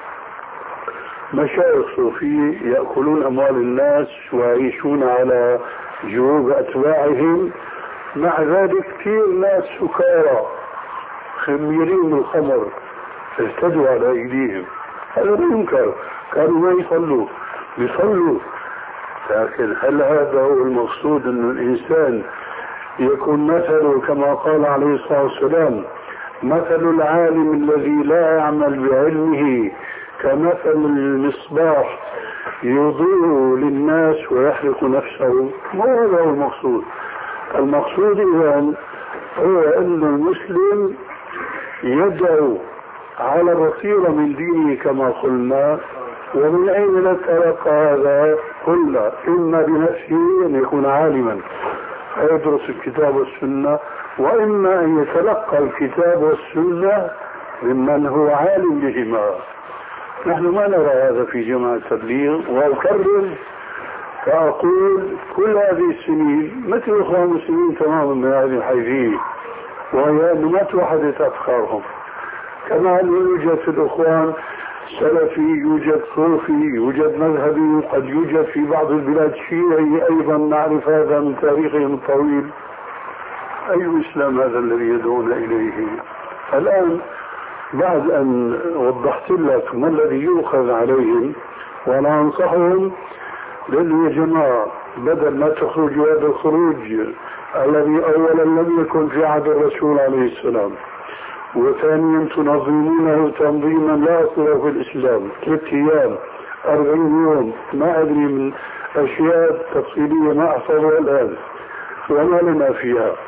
مشايخ صوفية يأكلون أموال الناس ويعيشون على جيوب أتباعهم، مع ذلك كثير ناس سكارى خميرين من الخمر اهتدوا على أيديهم، هذا لا ينكر، كانوا ما يصلوا يصلوا. لكن هل هذا هو المقصود أن الإنسان يكون مثله كما قال عليه الصلاة والسلام مثل العالم الذي لا يعمل بعلمه كمثل المصباح يضيء للناس ويحرق نفسه؟ ما هذا هو المقصود. المقصود إذن هو أن المسلم يدعو على البصيرة من دينه كما قلنا. ومن أين نتلقى هذا؟ قلنا إما بنفسه أن يكون عالما فيدرس الكتاب والسنة، وإما أن يتلقى الكتاب والسنة ممن هو عالم بهما. نحن ما نرى هذا في جماعة التبليغ، وأكرر فأقول كل هذه السنين مثل إخوان المسلمين تماما من هذه الحيثية، وهي أن ما توحدت أفكارهم. كما أنه يوجد في الإخوان سلفي، يوجد صوفي، يوجد مذهبي، قد يوجد في بعض البلاد شيعي أيضا، نعرف هذا من تاريخهم الطويل. أي إسلام هذا الذي يدعون إليه؟ الآن بعد أن وضحت لك ما الذي يؤخذ عليهم، وأنا أنصحهم لأنه يا جماعة بدل ما تخرجوا هذا الخروج الذي أولا لم يكن في عهد الرسول عليه السلام، وثانيا تنظمونه تنظيما لا أصل في الإسلام، ثلاث أيام أربعين يوم ما أدري من أشياء تفصيلية ما أحفظها الآن وما لنا فيها.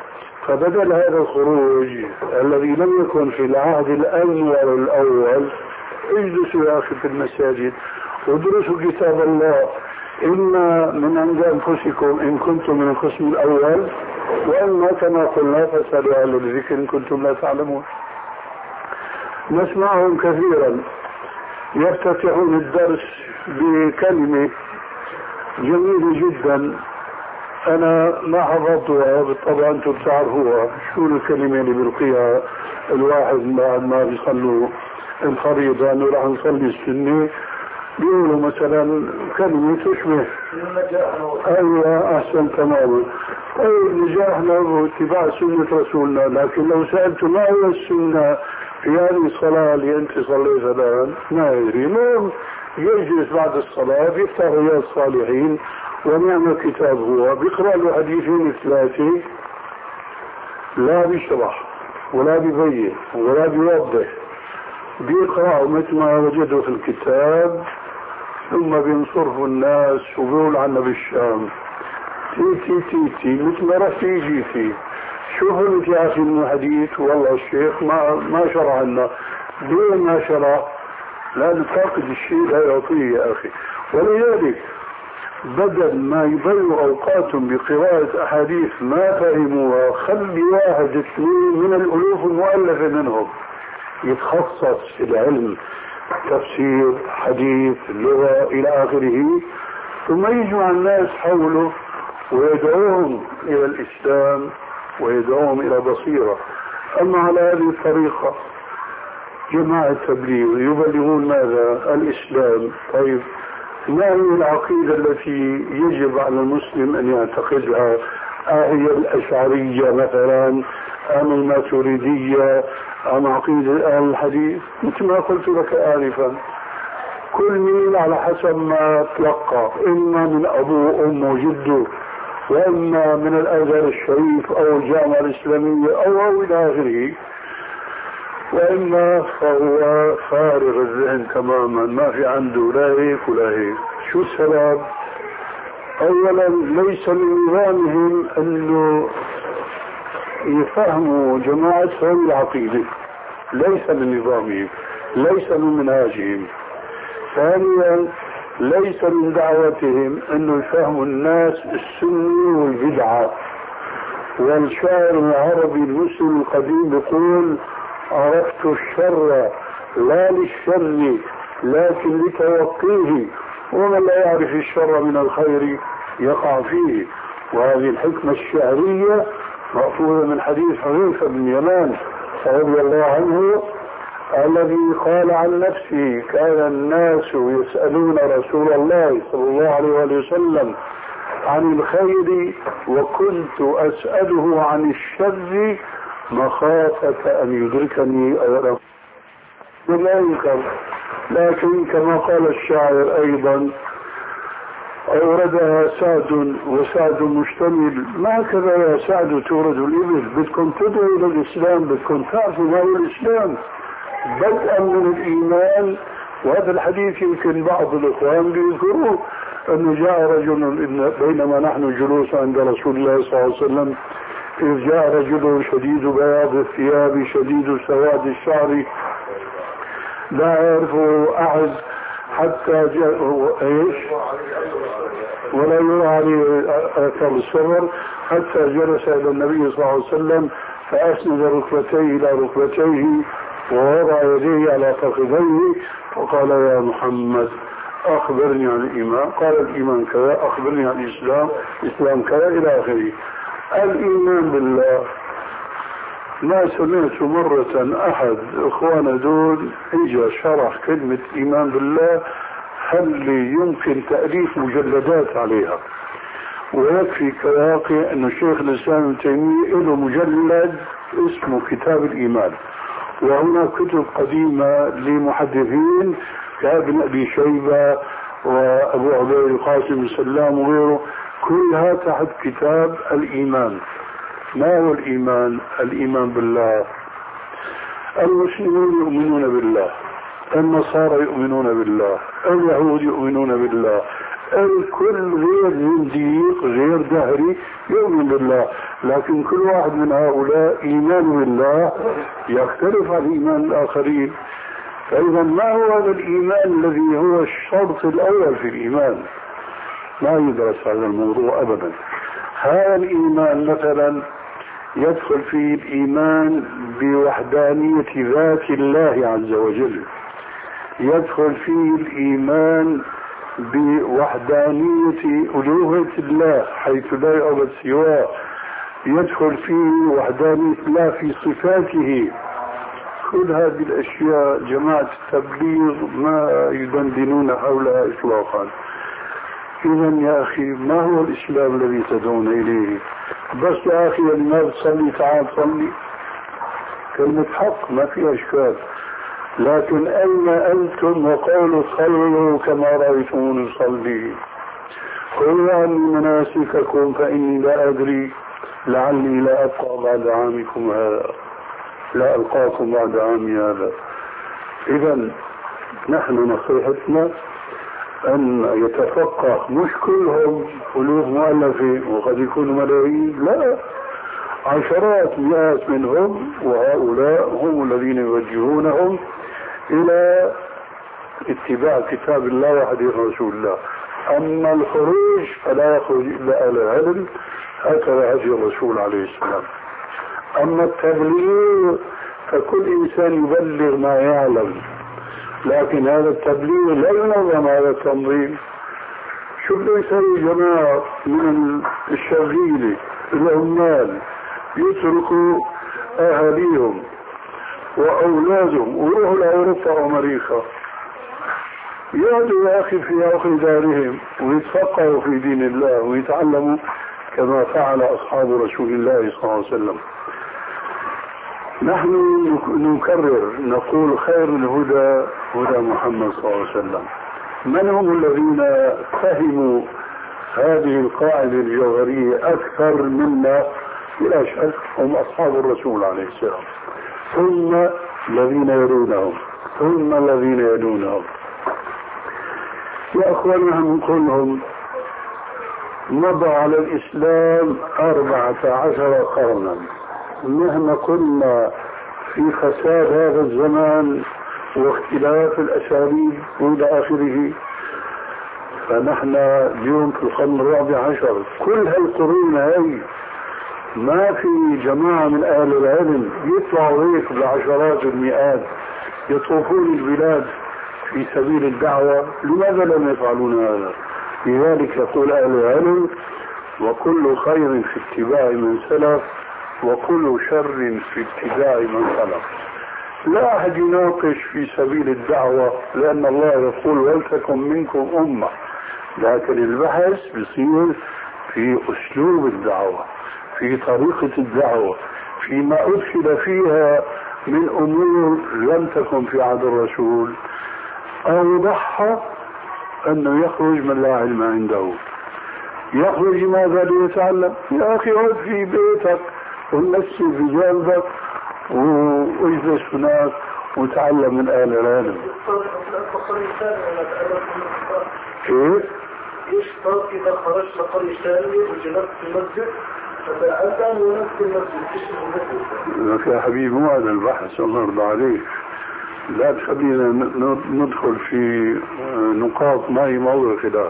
فبدل هذا الخروج الذي لم يكن في العهد الأنور الأول، اجلسوا يا أخي في المساجد ودرسوا كتاب الله، إما من عند أنفسكم إن كنتم من القسم الأول، وإما كما قلنا فاسألوا أهل الذكر إن كنتم لا تعلمون. نسمعهم كثيرا يفتتحون الدرس بكلمة جميلة جدا أنا ما حفظتها، بالطبع أنتم تعرفوها. شو الكلمة اللي بيلقيها الواحد بعد ما بيصلوا الفريضة أنه راح نصلي السنة، بيقولوا مثلا كلمة تشبه أيوة أحسن تماما. طيب نجاحنا واتباع سنة رسولنا، لكن لو سألت ما هي السنة في هذه الصلاة اللي أنت صليتها الآن ما يدري. المهم يجلس بعد الصلاة يفتح رياض الصالحين ونعم الكتاب، هو بيقرأ له حديثين ثلاثة، لا بيشرح ولا بيبين ولا بيوضح، بيقرأ مثل ما وجده في الكتاب، ثم بينصرفوا الناس وبيقول عنا بالشام تي تي تي تي مثل ما رحت جيتي. شوفوا انت يا اخي من الحديث والله الشيخ ما ما شرع لنا، ليه ما شرع؟ لأن فاقد الشيء لا يعطيه يا اخي. ولذلك بدل ما يضيعوا اوقاتهم بقراءة احاديث ما فهموها، خلي واحد اثنين من الالوف المؤلفة منهم يتخصص في العلم، تفسير، حديث، اللغة إلى آخره، ثم يجمع الناس حوله ويدعوهم إلى الإسلام ويدعوهم إلى بصيرة. أما على هذه الطريقة جماعة التبليغ يبلغون ماذا؟ الإسلام. طيب ما هي العقيدة التي يجب على المسلم أن يعتقدها؟ هي الأشعرية مثلا أم الماتريدية أم عقيدة أهل الحديث؟ مثل ما قلت لك آنفا، كل مين على حسب ما تلقى، إما من أبوه وأمه وجده، وإما من الأزهر الشريف أو الجامعة الإسلامية أو أو إلى آخره، وإما فهو فارغ الذهن تماما، ما في عنده لا هيك ولا هيك. شو السبب؟ أولا ليس من نظامهم أنه يفهموا جماعتهم العقيدة، ليس من نظامهم، ليس من منهاجهم. ثانيا ليس من دعوتهم أنه يفهموا الناس السنة والبدعة. والشاعر العربي المسلم القديم يقول: عرفت الشر لا للشر لكن لتوقيه، ومن لا يعرف الشر من الخير يقع فيه. وهذه الحكمة الشعرية مأخوذة من حديث حذيفة بن يمان رضي الله عنه الذي قال عن نفسه: كان الناس يسألون رسول الله صلى الله عليه وسلم عن الخير وكنت أسأله عن الشر مخافة أن يدركني أولا. لكن كما قال الشاعر أيضا أوردها سعد وسعد مشتمل، ما كذا يا سعد تورد الإبل، بدكم تدعوا إلى الإسلام، بدكم تعرفوا ما هو الإسلام بدءا من الإيمان. وهذا الحديث يمكن بعض الإخوان بيذكروه، أنه جاء رجل بينما نحن جلوس عند رسول الله صلى الله عليه وسلم، إذ جاء رجل شديد بياض الثياب شديد سواد الشعر لا يعرفه أحد حتى جاء إيش ولا يرى عليه أثر السفر، حتى جلس إلى النبي صلى الله عليه وسلم فأسند ركبتيه إلى ركبتيه ووضع يديه على فخذيه وقال: يا محمد أخبرني عن الإيمان. قال: الإيمان كذا. أخبرني عن الإسلام. الإسلام كذا إلى آخره. الإيمان بالله، ما سمعت مرة أحد إخوانا دول إجا شرح كلمة إيمان بالله هل يمكن تأليف مجلدات عليها. ويكفي كواقع أن الشيخ الإسلام ابن تيمية له مجلد اسمه كتاب الإيمان، وهناك كتب قديمة لمحدثين كابن أبي شيبة وأبو عبيد القاسم بن سلام وغيره، كلها تحت كتاب الإيمان. ما هو الإيمان؟ الإيمان بالله. المسلمون يؤمنون بالله، النصارى يؤمنون بالله، اليهود يؤمنون بالله، الكل غير زنديق غير دهري يؤمن بالله، لكن كل واحد من هؤلاء إيمان بالله يختلف عن إيمان الآخرين. فإذا ما هو هذا الإيمان الذي هو الشرط الأول في الإيمان؟ ما يدرس هذا الموضوع أبدا. هذا الإيمان مثلا يدخل فيه الإيمان بوحدانية ذات الله عز وجل، يدخل فيه الإيمان بوحدانية ألوهية الله حيث لا يعبد سواه، يدخل فيه وحدانية الله في صفاته. كل هذه الأشياء جماعة التبليغ ما يدندنون حولها إطلاقا. إذا يا أخي ما هو الإسلام الذي تدعون إليه؟ بس يا أخي ما بتصلي تعال صلي، كلمة حق ما في أشكال، لكن أين أنتم وقولوا صلوا كما رأيتموني أصلي؟ قل عني مناسككم فإني لا أدري لعلي لا أبقى بعد عامكم هذا، لا ألقاكم بعد عامي هذا. إذا نحن نصيحتنا أن يتفقه، مش كلهم ألوف مؤلفين وقد يكونوا ملايين، لا، عشرات مئات منهم، وهؤلاء هم الذين يوجهونهم إلى اتباع كتاب الله وحديث رسول الله. أما الخروج فلا يخرج إلا أهل العلم، هكذا هدي الرسول عليه السلام. أما التبليغ فكل إنسان يبلغ ما يعلم، لكن هذا التبليغ لا ينظم هذا التنظيم. شو بده يسوي جماعة من الشغيلة العمال يتركوا أهاليهم وأولادهم ويروحوا لأوروبا وأمريكا، يقعدوا يا أخي في أخي دارهم ويتفقهوا في دين الله ويتعلموا كما فعل أصحاب رسول الله صلى الله عليه وسلم. نحن نكرر نقول خير الهدى هدى محمد صلى الله عليه وسلم. من هم الذين فهموا هذه القاعدة الجوهرية أكثر منا؟ بلا شك هم أصحاب الرسول عليه السلام، ثم الذين يلونهم، ثم الذين يلونهم. يا أخواننا نقول لهم مضى على الإسلام أربعة عشر قرنا، مهما كنا في فساد هذا الزمان واختلاف الأساليب وإلى آخره، فنحن اليوم في القرن الرابع عشر. كل هالقرون هاي ما في جماعة من أهل العلم يطلعوا هيك بالعشرات والمئات يطوفون البلاد في سبيل الدعوة. لماذا لم يفعلون هذا؟ لذلك يقول أهل العلم وكل خير في اتباع من سلف وكل شر في اتباع من خلف. لا أحد يناقش في سبيل الدعوة، لأن الله يقول ولتكن منكم أمة، لكن البحث بيصير في أسلوب الدعوة، في طريقة الدعوة، فيما أدخل فيها من أمور لم تكن في عهد الرسول، أو ضحى أنه يخرج من لا علم عنده. يخرج ماذا ليتعلم؟ يا أخي اقعد في بيتك ونفسي بجانبك واجلس هناك وتعلم من أهل العلم. كيف؟ يشترط إذا خرجت قرية ثانية وجلست في المسجد فتعلم ونفس المسجد تشتري يا حبيبي مو هذا البحث، الله يرضى عليك. لا تخلينا ندخل في نقاط ما هي موضوع خلاف.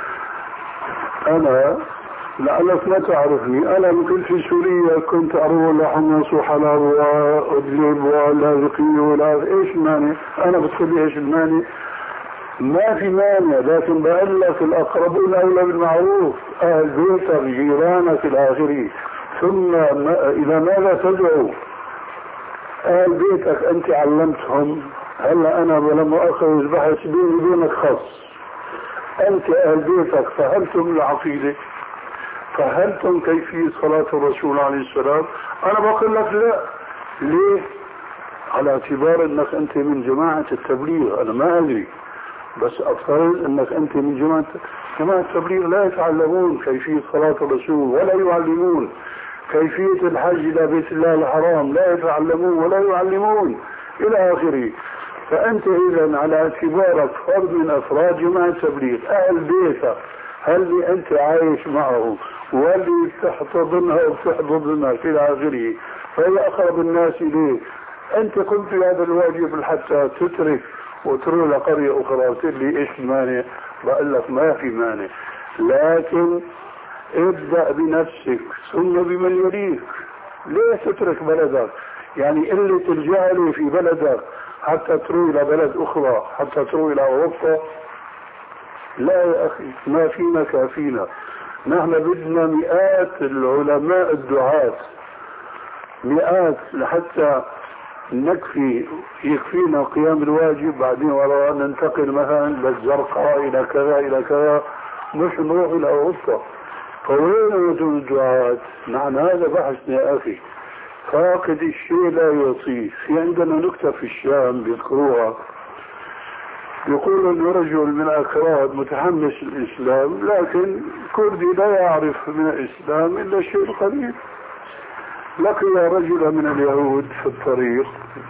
أنا لعلك ما تعرفني، أنا كنت في سوريا كنت أروى لحمص وحلب وأدلب ولاذقي ولا إيش المانع؟ أنا بتقول إيش المانع؟ ما في مانع، لكن بقول لك الأقربون أولى بالمعروف، أهل بيتك جيرانك إلى آخره. ثم ما إلى ماذا تدعو؟ أهل بيتك أنت علمتهم. هلا أنا لما أخذ البحث بيني وبينك خاص، أنت أهل بيتك فهمتم العقيدة، فهمتم كيفية صلاة الرسول عليه السلام؟ أنا بقول لك لا. ليه؟ على اعتبار أنك أنت من جماعة التبليغ. أنا ما أدري، بس أفترض أنك أنت من جماعة جماعة التبليغ لا يتعلمون كيفية صلاة الرسول ولا يعلمون كيفية الحج إلى بيت الله الحرام، لا يتعلمون ولا يعلمون إلى آخره. فأنت إذا على اعتبارك فرد من أفراد جماعة تبليغ، أهل بيتك هل أنت عايش معه واللي تحتضنها وتحضنها في آخره، فهي أقرب الناس إليه. أنت قمت بهذا الواجب حتى تترك وتروح لقرية أخرى وتقول لي إيش المانع؟ بقول لك ما في مانع، لكن ابدأ بنفسك ثم بمن يليك. ليه تترك بلدك؟ يعني اللي تلجأ له في بلدك حتى تروح إلى بلد أخرى، حتى تروح إلى أوروبا؟ لا يا أخي، ما فينا كافينا. نحن بدنا مئات العلماء الدعاة، مئات لحتى نكفي يكفينا قيام الواجب، بعدين وراء ننتقل مثلا للزرقاء إلى كذا إلى كذا، مش نروح إلى أوروبا. فوين وجود الدعاة؟ نحن هذا بحثنا يا أخي. فاقد الشيء لا يعطيه. في عندنا نكتة في الشام بيذكروها، يقول أنه رجل من الأكراد متحمس للإسلام، لكن كردي لا يعرف من الإسلام إلا الشيء القليل. لقي رجلا من اليهود في الطريق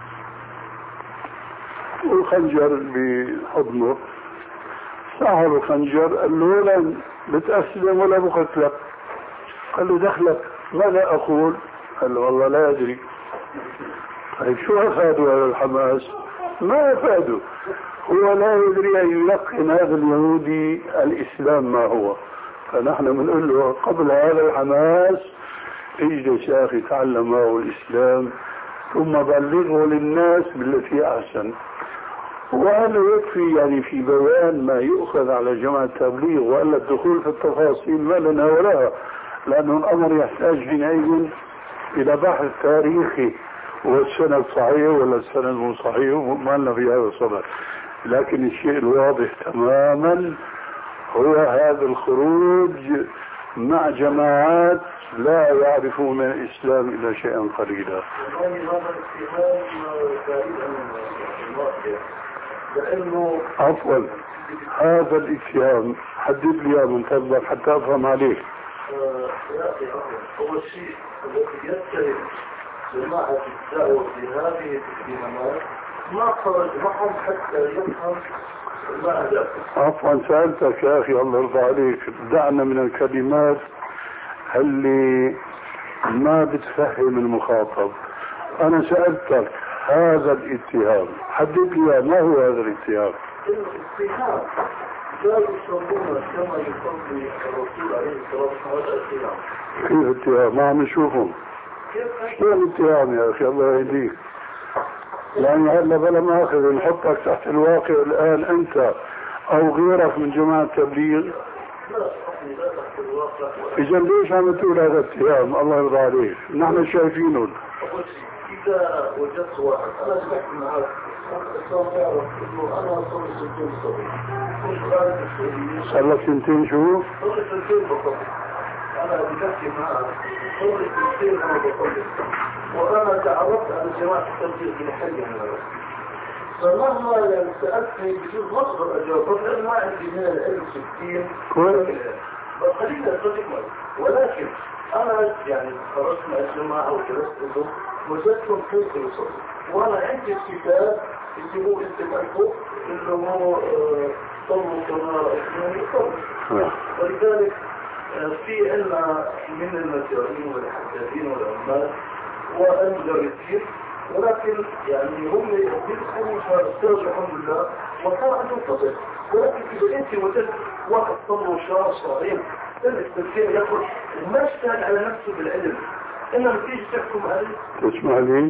والخنجر بحضنه، صاحب الخنجر قال له لن بتأسلم ولا بقتلك؟ قال له دخلك ماذا أقول؟ قال له والله لا أدري. طيب شو أفادوا على الحماس؟ ما أفادوا. هو لا يدري أن يلقن هذا اليهودي الإسلام ما هو. فنحن بنقول له قبل هذا الحماس اجلس يا أخي تعلم ما هو الإسلام ثم بلغه للناس بالتي أحسن. وهذا يكفي يعني في بيان ما يؤخذ على جماعة التبليغ، وألا الدخول في التفاصيل ما لنا ولا، لأنه الأمر يحتاج حينئذ إلى بحث تاريخي والسند صحيح ولا السند مو صحيح، وما لنا في هذا الصدد. لكن الشيء الواضح تماما هو هذا الخروج مع جماعات لا يعرفون من الإسلام إلا شيئا قليلا. لأنه عفوا هذا الاتهام حدد لي من فضلك حتى أفهم عليه. يا أخي أول شيء الذي يتهم جماعة الدعوة بهذه الاتهامات ما خرج معهم حتى يفهم ما هدفه. عفوا سألتك يا أخي الله يرضى عليك، دعنا من الكلمات اللي ما بتفهم المخاطب. أنا سألتك هذا الاتهام حدد لي ما هو هذا الاتهام؟ الاتهام لا يصلون كما يصلي الرسول عليه الصلاة والسلام. كيف اتهام؟ ما عم نشوفهم. شو الاتهام يا أخي الله يهديك؟ يعني هلا بلا ما أخذ نحطك تحت الواقع الآن أنت أو غيرك من جماعة التبليغ. إذا ليش عم تقول هذا الاتهام؟ الله يرضى عليك، نحن شايفينه. إذا وجدت واحد أنا سمعت معك سوف يعرف إنه أنا صار سنتين صغير كنت خارج السعودية. صار لك سنتين شو؟ صار سنتين بطلع. أنا بحكي معك صار سنتين أنا بطلع، وأنا تعرفت على جماعة التبليغ من حي من الرسول. فمهما يعني سألتني بجوز ما أقدر أجاوب لأن ما عندي من العلم ستين خلينا أصدق، ولكن أنا يعني خرجت مع الجماعة وجلست لهم وجدتهم كيف يصلوا، وأنا عندي الكتاب اللي هو انتبهته اللي هو صلوا كما رأيتموني يصلوا. ولذلك في عنا من المجارين والحدادين والعمال والمدرسين، ولكن يعني هم يدخلوا فاسترجعوا الحمد لله وكان عندهم فضل. ولكن إذا أنت وجدت واحد صلوا شهر شهرين التفكير يقول ما اشتغل على نفسه بالعلم، إنما تيجي تحكم عليه. تسمع لي؟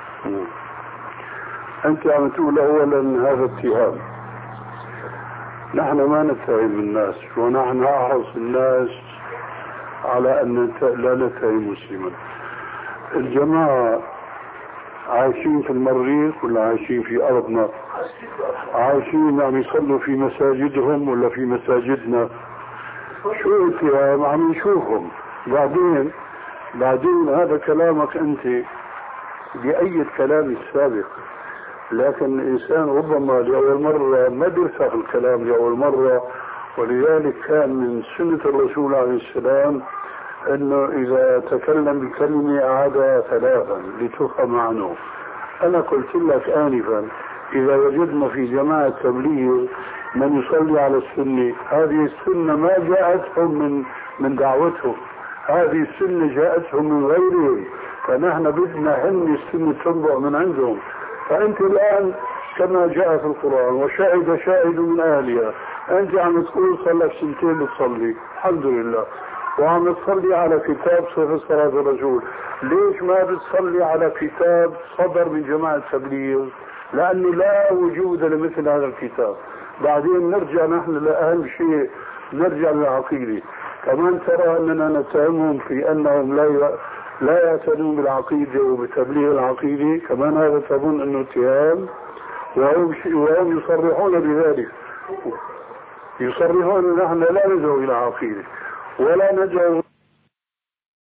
أنت عم تقول أولا هذا اتهام. نحن ما نتهم الناس، ونحن أحرص الناس على أن لا نتهم مسلما. الجماعة عايشين في المريخ ولا عايشين في أرضنا؟ عايشين عم يصلوا في مساجدهم ولا في مساجدنا؟ شو اتهام؟ عم نشوفهم. بعدين بعدين هذا كلامك أنت بأي كلام السابق، لكن الإنسان ربما لأول مرة ما بيرسخ الكلام لأول مرة، ولذلك كان من سنة الرسول عليه السلام أنه إذا تكلم بكلمة أعادها ثلاثا لتفهم عنه. أنا قلت لك آنفا إذا وجدنا في جماعة تبليغ من يصلي على السنة، هذه السنة ما جاءتهم من من دعوتهم، هذه السنة جاءتهم من غيرهم، فنحن بدنا هن السنة تنبع من عندهم. فأنت الآن كما جاء في القرآن وشاهد شاهد من أهلها، أنت عم تقول صلى لك سنتين بتصلي الحمد لله، وعم تصلي على كتاب صفة صلاة الرسول، ليش ما بتصلي على كتاب صدر من جماعة تبليغ؟ لأنه لا وجود لمثل هذا الكتاب. بعدين نرجع نحن لأهم شيء، نرجع للعقيدة. كمان ترى أننا نتهمهم في أنهم لا لا يعتنون بالعقيدة وبتبليغ العقيدة، كمان هذا تظن أنه اتهام، وهم وهم يصرحون بذلك، يصرحون نحن لا ندعو إلى عقيدة ولا ندعو